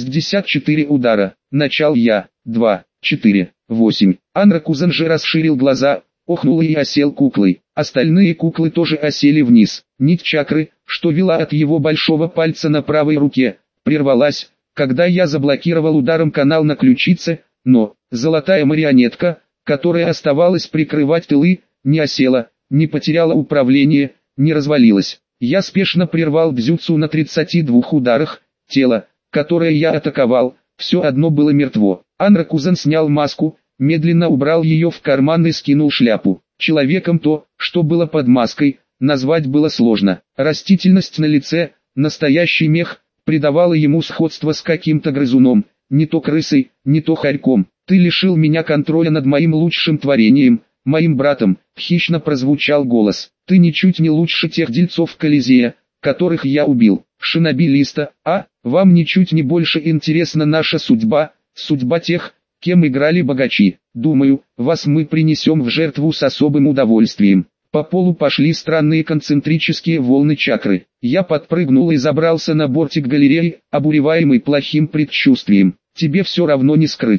64 удара. Начал я. 2, 4, 8. Анракузен же расширил глаза, охнул и осел куклой. Остальные куклы тоже осели вниз. Нить чакры, что вела от его большого пальца на правой руке, прервалась, когда я заблокировал ударом канал на ключице, но золотая марионетка, которая оставалась прикрывать тылы, не осела, не потеряла управление, не развалилась. Я спешно прервал дзюцу на 32 ударах, тело, которое я атаковал, все одно было мертво. Анракузен снял маску, медленно убрал ее в карман и скинул шляпу. Человеком то, что было под маской, назвать было сложно. Растительность на лице, настоящий мех, придавала ему сходство с каким-то грызуном, не то крысой, не то хорьком. «Ты лишил меня контроля над моим лучшим творением, моим братом», — хищно прозвучал голос. «Ты ничуть не лучше тех дельцов Колизея, которых я убил. Шиноби Листа, вам ничуть не больше интересна наша судьба, судьба тех, кем играли богачи. Думаю, вас мы принесем в жертву с особым удовольствием». По полу пошли странные концентрические волны чакры. Я подпрыгнул и забрался на бортик галереи, обуреваемый плохим предчувствием. «Тебе все равно не скрыться.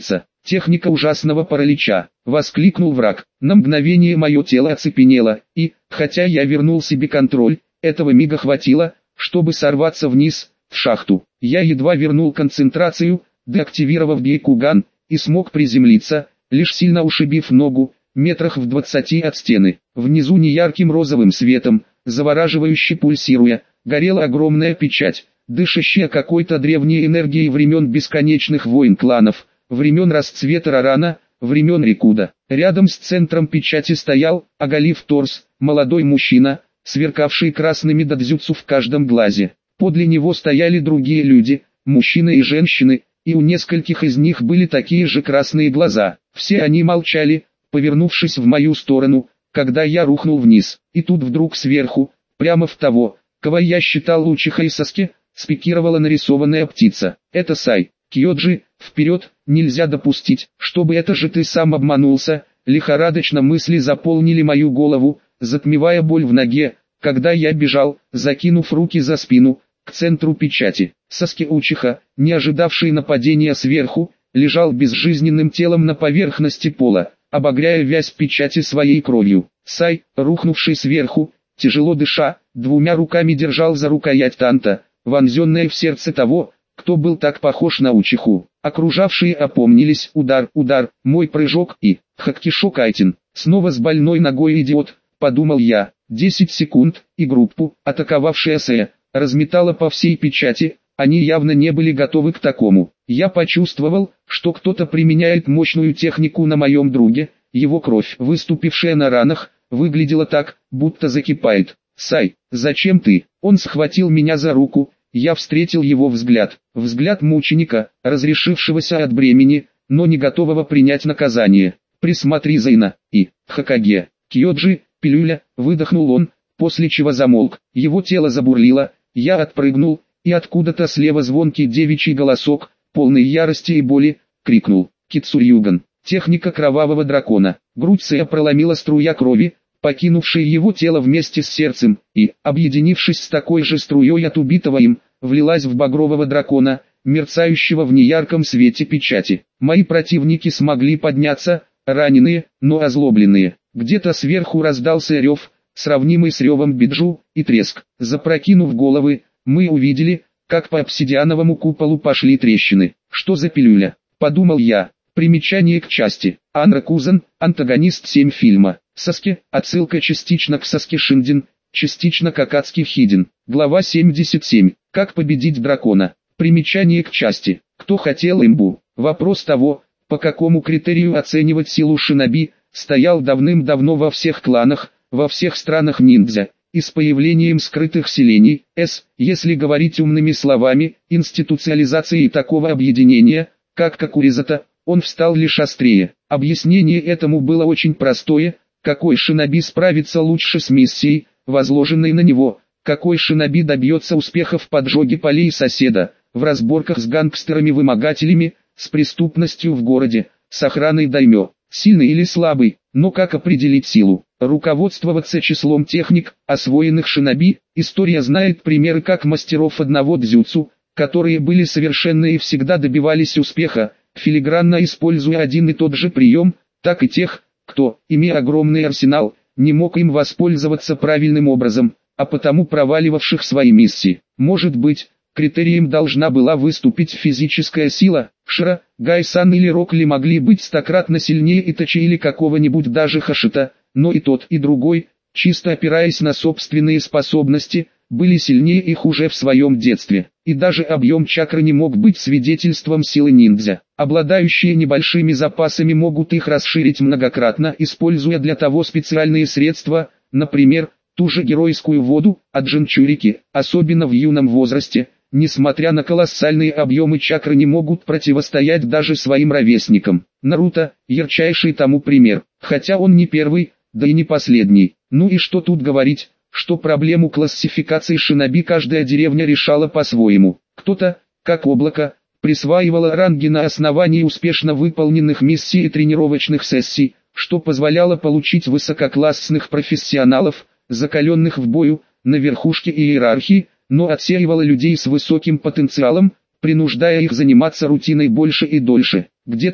Техника ужасного паралича, воскликнул враг. На мгновение мое тело оцепенело, и, хотя я вернул себе контроль, этого мига хватило, чтобы сорваться вниз, в шахту. Я едва вернул концентрацию, деактивировав Бейкуган, и смог приземлиться, лишь сильно ушибив ногу, метрах в 20 от стены. Внизу неярким розовым светом, завораживающе пульсируя, горела огромная печать, дышащая какой-то древней энергией времен бесконечных войн кланов, времен расцвета Рарана, времен Рикуда. Рядом с центром печати стоял, оголив торс, молодой мужчина, сверкавший красными додзюцу в каждом глазе. Подле него стояли другие люди, мужчины и женщины, и у нескольких из них были такие же красные глаза. Все они молчали, повернувшись в мою сторону, когда я рухнул вниз. И тут вдруг сверху, прямо в того, кого я считал Учиха Саске, спикировала нарисованная птица. Это Сай. Кьёджи, вперед, нельзя допустить, чтобы это же ты сам обманулся. Лихорадочно мысли заполнили мою голову, затмевая боль в ноге, когда я бежал, закинув руки за спину, к центру печати. Саске Учиха, не ожидавший нападения сверху, лежал безжизненным телом на поверхности пола, обогряя вязь печати своей кровью. Сай, рухнувший сверху, тяжело дыша, двумя руками держал за рукоять танта, вонзенная в сердце того, кто был так похож на Учиху. Окружавшие опомнились: удар, удар, мой прыжок и Хаккишо Кайтин. Снова с больной ногой идиот, подумал я. 10 секунд, и группу, атаковавшая Сэя, разметала по всей печати. Они явно не были готовы к такому. Я почувствовал, что кто-то применяет мощную технику на моем друге. Его кровь, выступившая на ранах, выглядела так, будто закипает. «Сай, зачем ты?» Он схватил меня за руку. Я встретил его взгляд. Взгляд мученика, разрешившегося от бремени, но не готового принять наказание. «Присмотри Зейна и Хокаге. Кьёджи, пилюля», выдохнул он, после чего замолк. Его тело забурлило. Я отпрыгнул, и откуда-то слева звонкий девичий голосок, полный ярости и боли, крикнул: «Кицурюган!» Техника кровавого дракона. Грудь Сэя проломила струя крови, покинувшая его тело вместе с сердцем, и, объединившись с такой же струей от убитого им, влилась в багрового дракона, мерцающего в неярком свете печати. Мои противники смогли подняться, раненые, но озлобленные. Где-то сверху раздался рев, сравнимый с ревом Биджу, и треск. Запрокинув головы, мы увидели, как по обсидиановому куполу пошли трещины. «Что за пилюля?» – подумал я. Примечание к части. Анра Кузен, антагонист 7 фильма. Саске, отсылка частично к Саске Шиндин, частично к Акацки Хиден. Глава 77. Как победить дракона. Примечание к части. Кто хотел имбу? Вопрос того, по какому критерию оценивать силу шиноби, стоял давным-давно во всех кланах, во всех странах ниндзя. И с появлением скрытых селений, если говорить умными словами, институциализации такого объединения, как Кокуризата, он встал лишь острее. Объяснение этому было очень простое: какой шиноби справится лучше с миссией, возложенной на него, какой шиноби добьется успеха в поджоге полей соседа, в разборках с гангстерами-вымогателями, с преступностью в городе, с охраной даймё, сильный или слабый. Но как определить силу? Руководствоваться числом техник, освоенных шиноби. История знает примеры как мастеров одного дзюцу, которые были совершенны и всегда добивались успеха, филигранно используя один и тот же прием, так и тех, кто, имея огромный арсенал, не мог им воспользоваться правильным образом, а потому проваливавших свои миссии. Может быть, критерием должна была выступить физическая сила. Шира, Гайсан или Рокли могли быть стократно сильнее Итачи или какого-нибудь даже Хашита, но и тот, и другой, чисто опираясь на собственные способности, были сильнее их уже в своем детстве. И даже объем чакры не мог быть свидетельством силы ниндзя. Обладающие небольшими запасами могут их расширить многократно, используя для того специальные средства, например, ту же геройскую воду, от джинчурики, особенно в юном возрасте. Несмотря на колоссальные объемы чакры, не могут противостоять даже своим ровесникам. Наруто – ярчайший тому пример, хотя он не первый, да и не последний. Ну и что тут говорить, что проблему классификации шиноби каждая деревня решала по-своему. Кто-то, как облако, присваивала ранги на основании успешно выполненных миссий и тренировочных сессий, что позволяло получить высококлассных профессионалов, закаленных в бою, на верхушке иерархии, но отсеивала людей с высоким потенциалом, принуждая их заниматься рутиной больше и дольше. Где-то,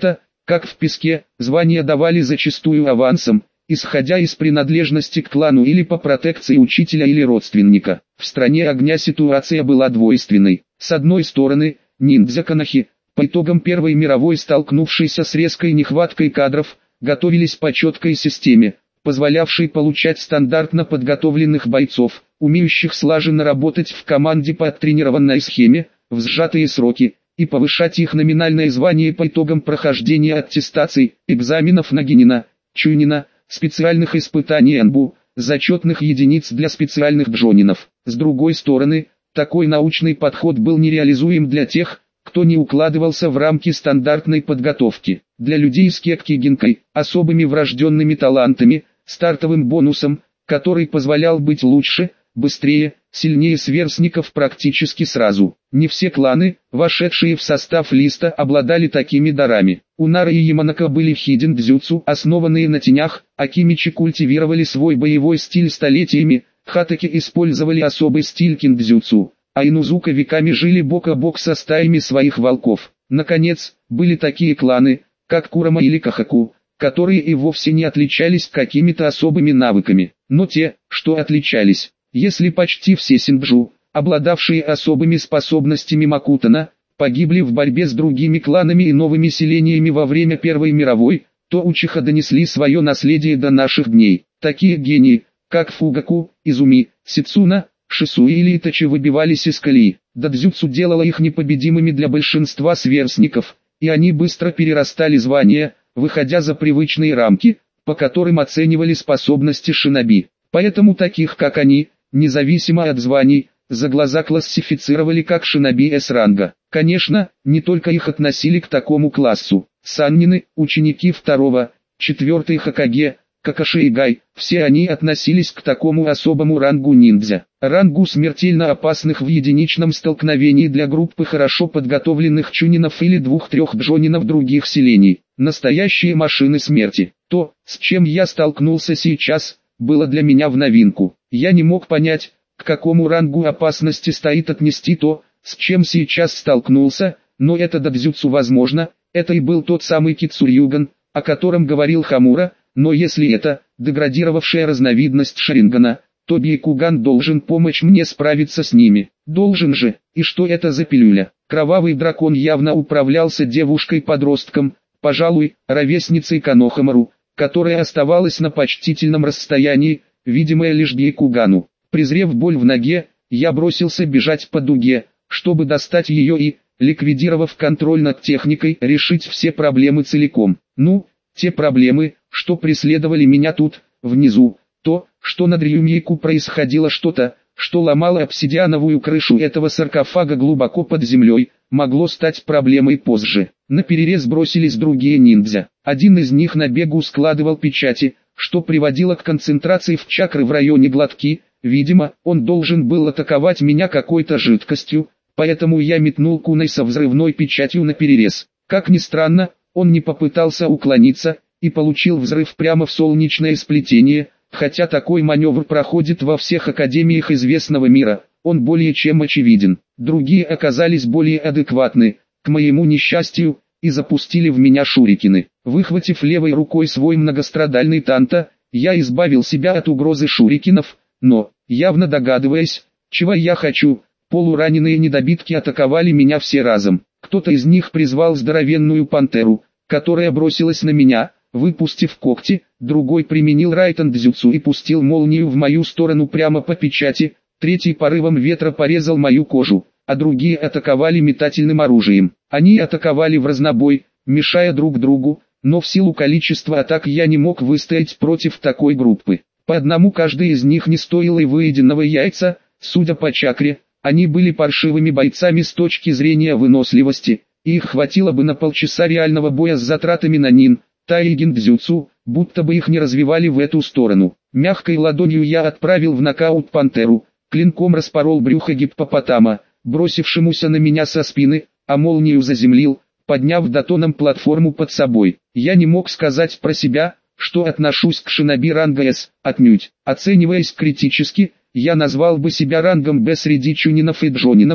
Как в песке, звания давали зачастую авансом, исходя из принадлежности к клану или по протекции учителя или родственника. В стране огня ситуация была двойственной. С одной стороны, ниндзя-канахи, по итогам Первой мировой, столкнувшиеся с резкой нехваткой кадров, готовились по четкой системе, позволявшей получать стандартно подготовленных бойцов, умеющих слаженно работать в команде по оттренированной схеме, в сжатые сроки, и повышать их номинальное звание по итогам прохождения аттестаций, экзаменов Нагинина, Чунина, специальных испытаний НБУ, зачетных единиц для специальных джонинов. С другой стороны, такой научный подход был нереализуем для тех, кто не укладывался в рамки стандартной подготовки. Для людей с кекки-гинкой, особыми врожденными талантами, стартовым бонусом, который позволял быть лучше, быстрее, сильнее сверстников практически сразу. Не все кланы, вошедшие в состав листа, обладали такими дарами. Унара и Яманака были хиден-дзюцу, основанные на тенях, а кимичи культивировали свой боевой стиль столетиями, хатаки использовали особый стиль киндзюцу, а инузука веками жили бок о бок со стаями своих волков. Наконец, были такие кланы, как Курама или Кахаку, которые и вовсе не отличались какими-то особыми навыками, но те, что отличались. Если почти все синджу, обладавшие особыми способностями Макутана, погибли в борьбе с другими кланами и новыми селениями во время Первой мировой, то Учиха донесли свое наследие до наших дней. Такие гении, как Фугаку, Изуми, Сицуна, Шисуи или Итачи, выбивались из колеи. Дадзюцу делало их непобедимыми для большинства сверстников, и они быстро перерастали звания, выходя за привычные рамки, по которым оценивали способности шиноби. Поэтому таких как они, независимо от званий, за глаза классифицировали как шиноби С-ранга. Конечно, не только их относили к такому классу. Саннины, ученики 2-го, 4-й Хокаге, Какаши и Гай, все они относились к такому особому рангу ниндзя. Рангу смертельно опасных в единичном столкновении для группы хорошо подготовленных чунинов или 2-3 джонинов других селений. Настоящие машины смерти. То, с чем я столкнулся сейчас, было для меня в новинку. Я не мог понять, к какому рангу опасности стоит отнести то, с чем сейчас столкнулся, но это дадзюцу возможно, это и был тот самый Кицурюган, о котором говорил Хамура, но если это, деградировавшая разновидность Шарингана, то Бейкуган должен помочь мне справиться с ними. Должен же, и что это за пилюля? Кровавый дракон явно управлялся девушкой-подростком, пожалуй, ровесницей Канохамару, которая оставалась на почтительном расстоянии, видимая лишь Бейкугану. Презрев боль в ноге, я бросился бежать по дуге, чтобы достать ее и, ликвидировав контроль над техникой, решить все проблемы целиком. Ну, те проблемы, что преследовали меня тут, внизу, то, что над Рюмейку происходило что-то, что ломало обсидиановую крышу этого саркофага глубоко под землей, могло стать проблемой позже. Наперерез бросились другие ниндзя. Один из них на бегу складывал печати, что приводило к концентрации в чакры в районе глотки. Видимо, он должен был атаковать меня какой-то жидкостью, поэтому я метнул куной со взрывной печатью наперерез. Как ни странно, он не попытался уклониться, и получил взрыв прямо в солнечное сплетение, хотя такой маневр проходит во всех академиях известного мира, он более чем очевиден. Другие оказались более адекватны, к моему несчастью, и запустили в меня шурикены. Выхватив левой рукой свой многострадальный танто, я избавил себя от угрозы шурикенов, но, явно догадываясь, чего я хочу, полураненые недобитки атаковали меня все разом. Кто-то из них призвал здоровенную пантеру, которая бросилась на меня, выпустив когти, другой применил райтан-дзюцу и пустил молнию в мою сторону прямо по печати, третий порывом ветра порезал мою кожу, а другие атаковали метательным оружием. Они атаковали в разнобой, мешая друг другу, но в силу количества атак я не мог выстоять против такой группы. По одному каждый из них не стоил и выеденного яйца, судя по чакре, они были паршивыми бойцами с точки зрения выносливости, и их хватило бы на полчаса реального боя с затратами на нин, тай и гиндзюцу, будто бы их не развивали в эту сторону. Мягкой ладонью я отправил в нокаут пантеру, клинком распорол брюхо гиппопотама, бросившемуся на меня со спины, а молнию заземлил, подняв дотоном платформу под собой. Я не мог сказать про себя, что отношусь к шиноби ранга С, отнюдь. Оцениваясь критически, я назвал бы себя рангом Б среди чунинов и джонинов,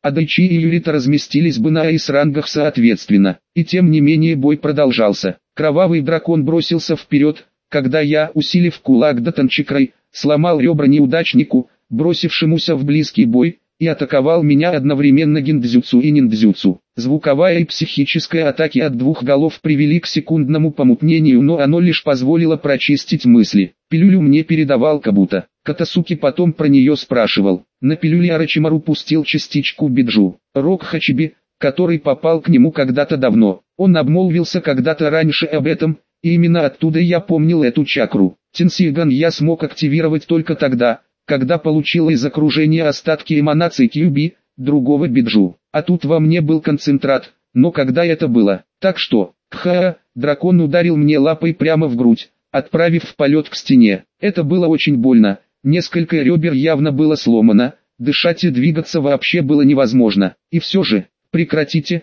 а Дайчи и Юрита разместились бы на айс-рангах соответственно. И тем не менее бой продолжался. Кровавый дракон бросился вперед, когда я, усилив кулак до Танчикрай, сломал ребра неудачнику, бросившемуся в близкий бой, и атаковал меня одновременно гиндзюцу и ниндзюцу. Звуковая и психическая атаки от двух голов привели к секундному помутнению, но оно лишь позволило прочистить мысли. Пилюлю мне передавал Кабуто. Катасуки потом про нее спрашивал. На пилюле Орочимару пустил частичку биджу. Рок Хачиби, который попал к нему когда-то давно. Он обмолвился когда-то раньше об этом, и именно оттуда я помнил эту чакру. Тенсиган я смог активировать только тогда, когда получил из окружения остатки эманаций Кьюби, другого биджу. А тут во мне был концентрат, но когда это было? Так что, дракон ударил мне лапой прямо в грудь, отправив в полет к стене. Это было очень больно, несколько ребер явно было сломано, дышать и двигаться вообще было невозможно. И все же, прекратите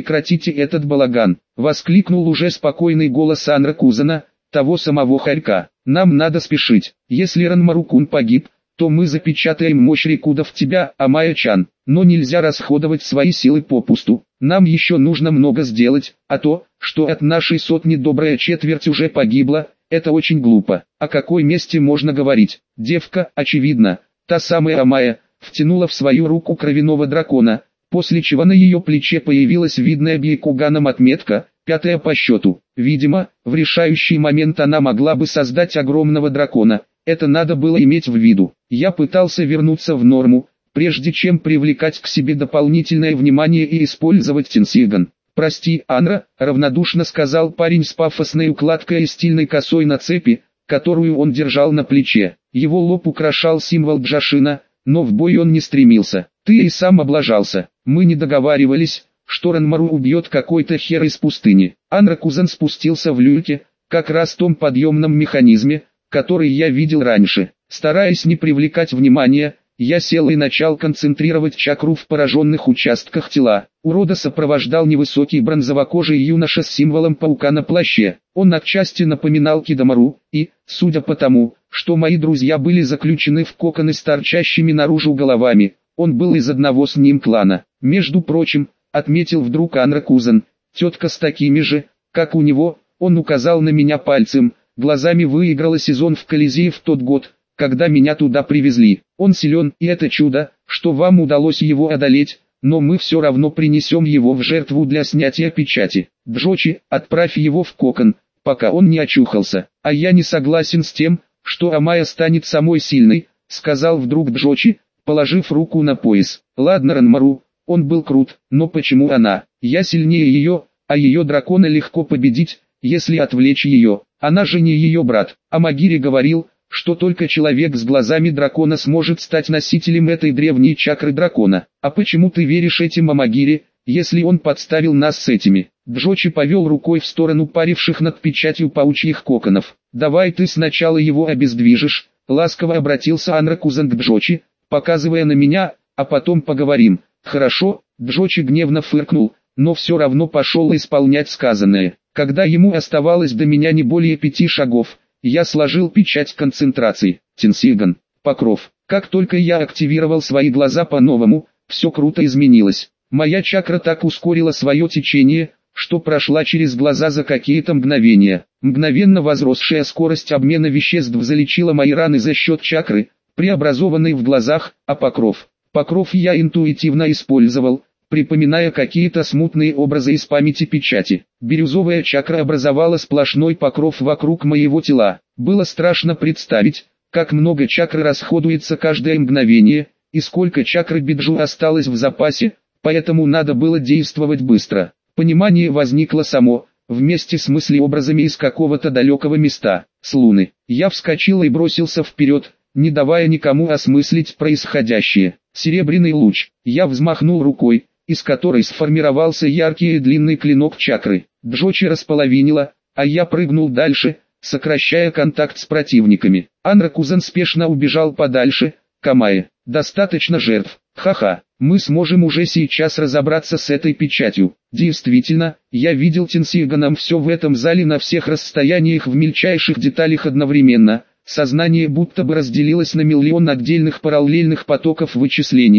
этот балаган, воскликнул уже спокойный голос Анра Кузана, того самого хорька. Нам надо спешить, если Ранмару-кун погиб, то мы запечатаем мощь Рикуда в тебя, Амая-чан, но нельзя расходовать свои силы попусту. Нам еще нужно много сделать, а то, что от нашей сотни добрая четверть уже погибла, это очень глупо. О какой месте можно говорить? Девка, очевидно, та самая Амая, втянула в свою руку кровяного дракона, после чего на ее плече появилась видная Бьякуганом отметка, 5-я по счету. Видимо, в решающий момент она могла бы создать огромного дракона. Это надо было иметь в виду. Я пытался вернуться в норму, прежде чем привлекать к себе дополнительное внимание и использовать Тенсиган. «Прости, Анра», — равнодушно сказал парень с пафосной укладкой и стильной косой на цепи, которую он держал на плече. Его лоб украшал символ Джашина, но в бой он не стремился. «Ты и сам облажался. Мы не договаривались, что Ранмару убьет какой-то хер из пустыни». Анра Кузан спустился в люльке, как раз в том подъемном механизме, который я видел раньше. Стараясь не привлекать внимания, я сел и начал концентрировать чакру в пораженных участках тела. Урода сопровождал невысокий бронзовокожий юноша с символом паука на плаще. Он отчасти напоминал Кидамару, и, судя по тому, что мои друзья были заключены в коконы с торчащими наружу головами, он был из одного с ним клана. Между прочим, отметил вдруг Анра Кузан, тетка с такими же, как у него, он указал на меня пальцем, глазами выиграла сезон в Колизее в тот год, когда меня туда привезли. Он силен, и это чудо, что вам удалось его одолеть, но мы все равно принесем его в жертву для снятия печати. Джочи, отправь его в кокон, пока он не очухался. А я не согласен с тем, что Амая станет самой сильной, сказал вдруг Джочи, положив руку на пояс. Ладно, Ранмару, он был крут, но почему она? Я сильнее ее, а ее дракона легко победить, если отвлечь ее. Она же не ее брат. А Магири говорил, что только человек с глазами дракона сможет стать носителем этой древней чакры дракона. А почему ты веришь этим Амагири, если он подставил нас с этими? Джочи повел рукой в сторону паривших над печатью паучьих коконов. Давай ты сначала его обездвижишь, ласково обратился Анра Кузан к Джочи, показывая на меня, а потом поговорим. Хорошо, Джочи гневно фыркнул, но все равно пошел исполнять сказанное. Когда ему оставалось до меня не более 5 шагов, я сложил печать концентрации. Тенсиган, покров. Как только я активировал свои глаза по-новому, все круто изменилось. Моя чакра так ускорила свое течение, что прошла через глаза за какие-то мгновения. Мгновенно возросшая скорость обмена веществ залечила мои раны за счет чакры, преобразованной в глазах, а покров. Покров я интуитивно использовал, припоминая какие-то смутные образы из памяти печати. Бирюзовая чакра образовала сплошной покров вокруг моего тела. Было страшно представить, как много чакры расходуется каждое мгновение, и сколько чакры биджу осталось в запасе, поэтому надо было действовать быстро. Понимание возникло само, вместе с мыслеобразами из какого-то далекого места, с Луны. Я вскочил и бросился вперед, не давая никому осмыслить происходящее. Серебряный луч. Я взмахнул рукой, из которой сформировался яркий и длинный клинок чакры. Джочи располовинило, а я прыгнул дальше, сокращая контакт с противниками. Анра Кузан спешно убежал подальше, к Амае. Достаточно жертв. Ха-ха, мы сможем уже сейчас разобраться с этой печатью. Действительно, я видел Тенсиганом все в этом зале на всех расстояниях в мельчайших деталях одновременно. Сознание будто бы разделилось на миллион отдельных параллельных потоков вычисления,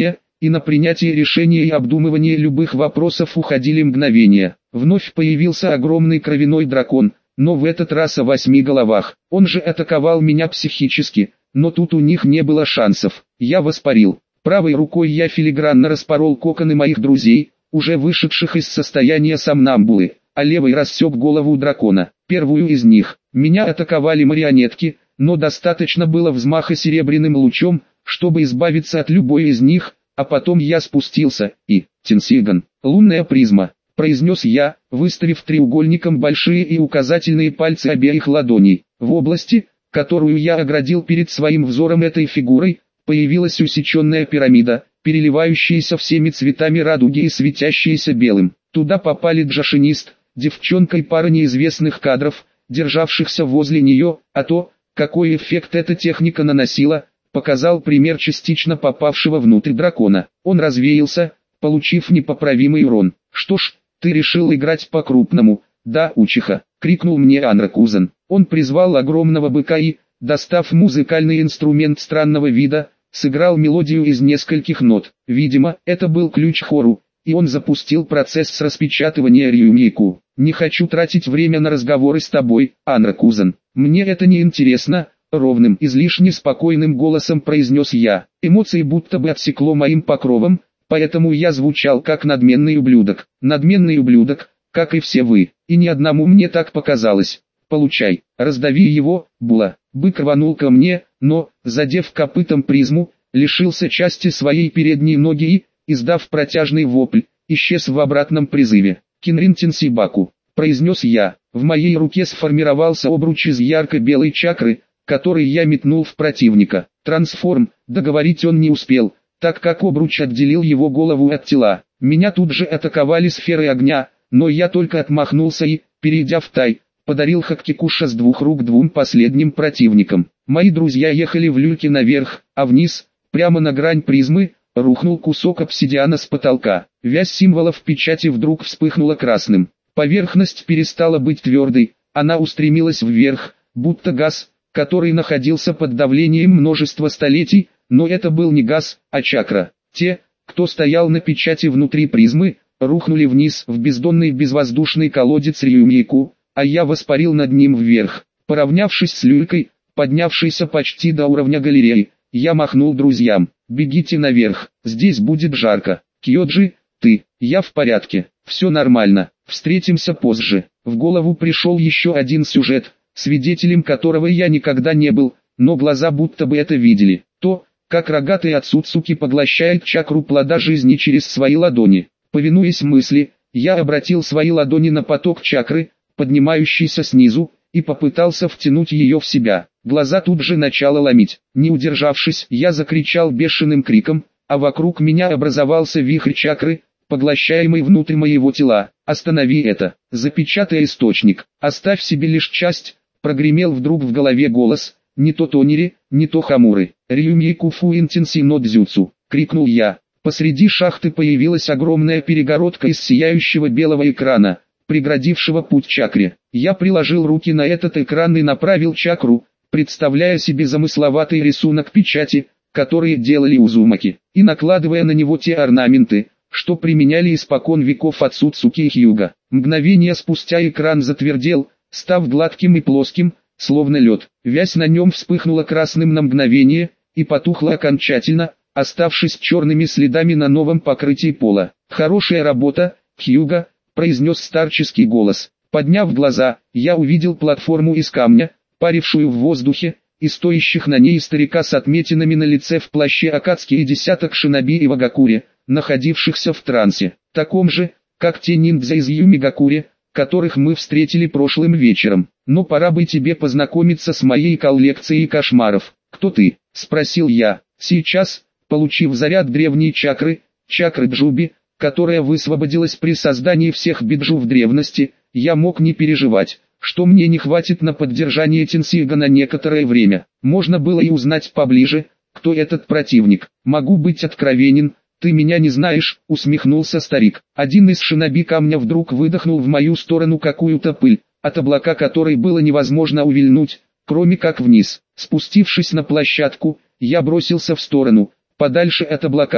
и на принятие решения и обдумывание любых вопросов уходили мгновения. Вновь появился огромный кровяной дракон, но в этот раз о 8 головах. Он же атаковал меня психически, но тут у них не было шансов. Я воспарил. Правой рукой я филигранно распорол коконы моих друзей, уже вышедших из состояния сомнамбулы, а левой рассек голову дракона. Первую из них. Меня атаковали марионетки, но достаточно было взмаха серебряным лучом, чтобы избавиться от любой из них, а потом я спустился, и, Тенсиган, лунная призма, произнес я, выставив треугольником большие и указательные пальцы обеих ладоней. В области, которую я оградил перед своим взором этой фигурой, появилась усеченная пирамида, переливающаяся всеми цветами радуги и светящаяся белым. Туда попали джашинист, девчонка и пара неизвестных кадров, державшихся возле нее, а то, какой эффект эта техника наносила, показал пример частично попавшего внутрь дракона. Он развеялся, получив непоправимый урон. «Что ж, ты решил играть по-крупному, да, учиха?» — крикнул мне Анракузен. Он призвал огромного быка и, достав музыкальный инструмент странного вида, сыграл мелодию из нескольких нот. Видимо, это был ключ к хору, и он запустил процесс распечатывания Рюмейку. «Не хочу тратить время на разговоры с тобой, Анракузен. Мне это не интересно», — ровным, излишне спокойным голосом произнес я. Эмоции будто бы отсекло моим покровом, поэтому я звучал как надменный ублюдок. Надменный ублюдок, как и все вы, и ни одному мне так показалось. Получай, раздави его, Була. Бык рванул ко мне, но, задев копытом призму, лишился части своей передней ноги и, издав протяжный вопль, исчез в обратном призыве. «Кинрин Тенсибаку», — произнес я. В моей руке сформировался обруч из ярко-белой чакры, который я метнул в противника. «Трансформ», договорить он не успел, так как обруч отделил его голову от тела. Меня тут же атаковали сферы огня, но я только отмахнулся и, перейдя в тай, подарил Хаккикуша с двух рук двум последним противникам. Мои друзья ехали в люльке наверх, а вниз, прямо на грань призмы, рухнул кусок обсидиана с потолка. Вязь символов печати вдруг вспыхнула красным. Поверхность перестала быть твердой, она устремилась вверх, будто газ, который находился под давлением множества столетий, но это был не газ, а чакра. Те, кто стоял на печати внутри призмы, рухнули вниз в бездонный безвоздушный колодец Рюмейку, а я воспарил над ним вверх. Поравнявшись с люлькой, поднявшейся почти до уровня галереи, я махнул друзьям: «Бегите наверх, здесь будет жарко. Кьоджи, ты, я в порядке, все нормально, встретимся позже». В голову пришел еще один сюжет, свидетелем которого я никогда не был, но глаза будто бы это видели. То, как рогатый Ацуцуки поглощает чакру плода жизни через свои ладони. Повинуясь мысли, я обратил свои ладони на поток чакры, поднимающийся снизу, и попытался втянуть ее в себя. Глаза тут же начало ломить. Не удержавшись, я закричал бешеным криком, а вокруг меня образовался вихрь чакры, поглощаемый внутрь моего тела. «Останови это! Запечатай источник! Оставь себе лишь часть!» Прогремел вдруг в голове голос, не то Тонери, не то Хамуры. «Рюмейку фу интенси но дзюцу!» — крикнул я. Посреди шахты появилась огромная перегородка из сияющего белого экрана, преградившего путь чакре. Я приложил руки на этот экран и направил чакру, представляя себе замысловатый рисунок печати, которые делали Узумаки, и накладывая на него те орнаменты, что применяли испокон веков Ацуцуки и Хьюга. Мгновение спустя экран затвердел, став гладким и плоским, словно лед. Вязь на нем вспыхнула красным на мгновение, и потухла окончательно, оставшись черными следами на новом покрытии пола. «Хорошая работа, Хьюга», — произнес старческий голос. Подняв глаза, я увидел платформу из камня, парившую в воздухе, и стоящих на ней старика с отметинами на лице в плаще Акацки и десяток шиноби и Вагакури, находившихся в трансе, таком же, как те ниндзя из Юмигакури, которых мы встретили прошлым вечером. «Но пора бы тебе познакомиться с моей коллекцией кошмаров». «Кто ты?» — спросил я. Сейчас, получив заряд древней чакры Джуби, которая высвободилась при создании всех биджу в древности, я мог не переживать, что мне не хватит на поддержание Тенсига на некоторое время. Можно было и узнать поближе, кто этот противник. «Могу быть откровенен, ты меня не знаешь», — усмехнулся старик. Один из шиноби камня вдруг выдохнул в мою сторону какую-то пыль, от облака которой было невозможно увильнуть, кроме как вниз. Спустившись на площадку, я бросился в сторону, подальше от облака,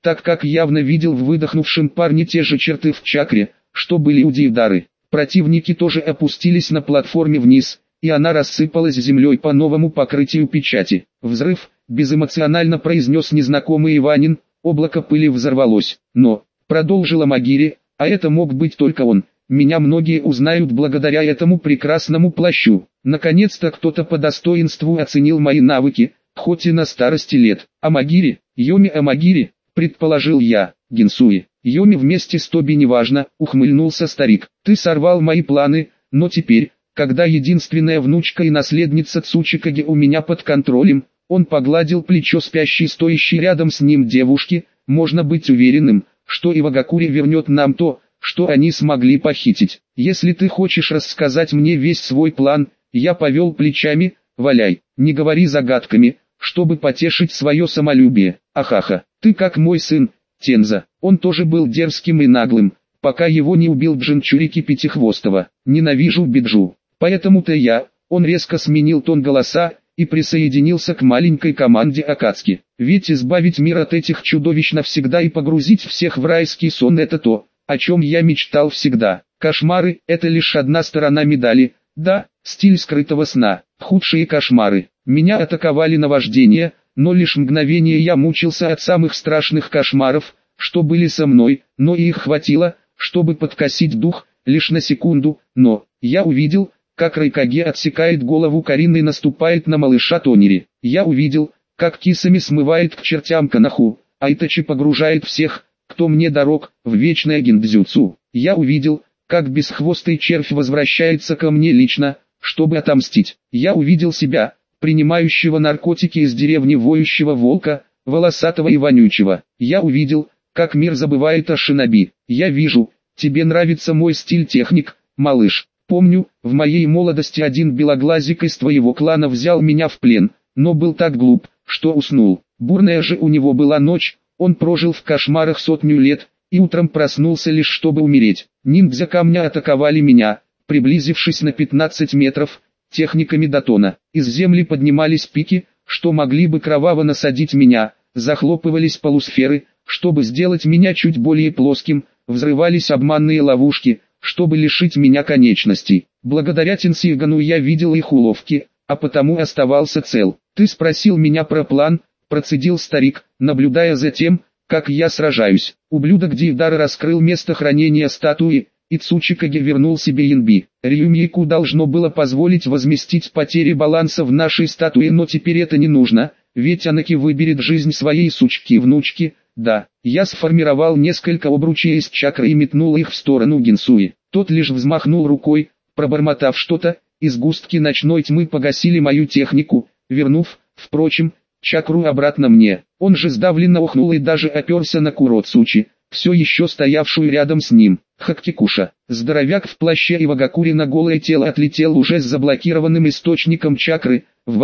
так как явно видел в выдохнувшем парне те же черты в чакре, что были у Дейвдары. Противники тоже опустились на платформе вниз, и она рассыпалась землей по новому покрытию печати. «Взрыв», — безэмоционально произнес незнакомый Иванин, облако пыли взорвалось. «Но», — продолжила Магири, — «а это мог быть только он. Меня многие узнают благодаря этому прекрасному плащу. Наконец-то кто-то по достоинству оценил мои навыки, хоть и на старости лет. Амагири, Йоми Амагири», — предположил я. «Гинсуи, Йоми вместе с Тоби неважно», — ухмыльнулся старик. «Ты сорвал мои планы, но теперь, когда единственная внучка и наследница Цучикаги у меня под контролем», он погладил плечо спящей стоящей рядом с ним девушки, «можно быть уверенным, что Ивагакури вернет нам то, что они смогли похитить. Если ты хочешь рассказать мне весь свой план», я повел плечами, «валяй, не говори загадками, чтобы потешить свое самолюбие. Ахаха, ты как мой сын, Тенза». Он тоже был дерзким и наглым, пока его не убил Джинчурики Пятихвостого. «Ненавижу Биджу. Поэтому-то я», он резко сменил тон голоса и присоединился к маленькой команде Акацки. «Ведь избавить мир от этих чудовищ навсегда и погрузить всех в райский сон — это то, о чем я мечтал всегда. Кошмары — это лишь одна сторона медали, да, стиль скрытого сна, худшие кошмары. Меня атаковали наваждения, но лишь мгновение я мучился от самых страшных кошмаров, что были со мной, но и их хватило, чтобы подкосить дух, лишь на секунду, но я увидел, как Райкаге отсекает голову Карины и наступает на малыша Тонери. Я увидел, как Кисами смывает к чертям Канаху, а Итачи погружает всех, кто мне дорог, в вечное гиндзюцу. Я увидел, как бесхвостый червь возвращается ко мне лично, чтобы отомстить. Я увидел себя, принимающего наркотики из деревни воющего волка, волосатого и вонючего. Я увидел, как мир забывает о шиноби. Я вижу, тебе нравится мой стиль техник, малыш. Помню, в моей молодости один белоглазик из твоего клана взял меня в плен, но был так глуп, что уснул. Бурная же у него была ночь, он прожил в кошмарах 100 лет, и утром проснулся лишь чтобы умереть. Ниндзя камня атаковали меня, приблизившись на 15 метров, техниками датона. Из земли поднимались пики, что могли бы кроваво насадить меня, захлопывались полусферы, чтобы сделать меня чуть более плоским, взрывались обманные ловушки, чтобы лишить меня конечностей. Благодаря Тенсигану я видел их уловки, а потому оставался цел. «Ты спросил меня про план», — процедил старик, наблюдая за тем, как я сражаюсь. Ублюдок Дейвдара раскрыл место хранения статуи, и Цучикаге вернул себе Янби. Рюмейку должно было позволить возместить потери баланса в нашей статуе, но теперь это не нужно, ведь Анаки выберет жизнь своей сучки-внучки. Да, я сформировал несколько обручей из чакры и метнул их в сторону Гинсуи. Тот лишь взмахнул рукой, пробормотав что-то, и сгустки ночной тьмы погасили мою технику, вернув, впрочем, чакру обратно мне. Он же сдавленно охнул и даже оперся на Куроцучи, все еще стоявшую рядом с ним. Хаккикуша, здоровяк в плаще Ивагакури на голое тело отлетел уже с заблокированным источником чакры. В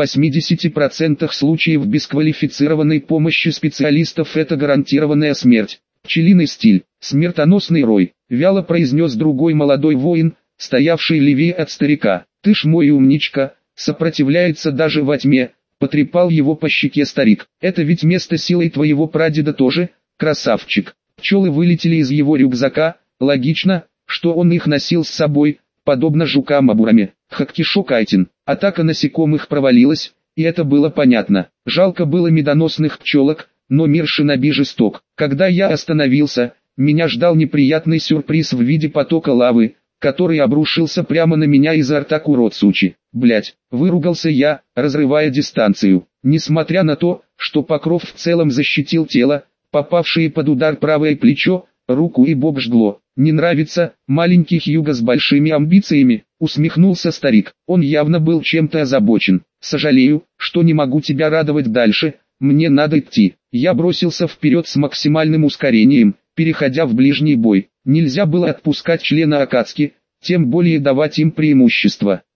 80% случаев без квалифицированной помощи специалистов это гарантированная смерть. «Пчелиный стиль, смертоносный рой», — вяло произнес другой молодой воин, стоявший левее от старика. «Ты ж мой умничка, сопротивляется даже во тьме», — потрепал его по щеке старик. «Это ведь место силы твоего прадеда тоже, красавчик». Пчелы вылетели из его рюкзака, логично, что он их носил с собой, подобно жукам Абураме. Хаккишо Кайтин. Атака насекомых провалилась, и это было понятно. Жалко было медоносных пчелок, но мир шиноби жесток. Когда я остановился, меня ждал неприятный сюрприз в виде потока лавы, который обрушился прямо на меня изо рта Куроцучи. «Блять», — выругался я, разрывая дистанцию. Несмотря на то, что покров в целом защитил тело, попавшие под удар правое плечо, руку и бок жгло. «Не нравится, маленький Хьюго с большими амбициями», — усмехнулся старик. Он явно был чем-то озабочен. «Сожалею, что не могу тебя радовать дальше, мне надо идти». Я бросился вперед с максимальным ускорением, переходя в ближний бой. Нельзя было отпускать члена Акацки, тем более давать им преимущество.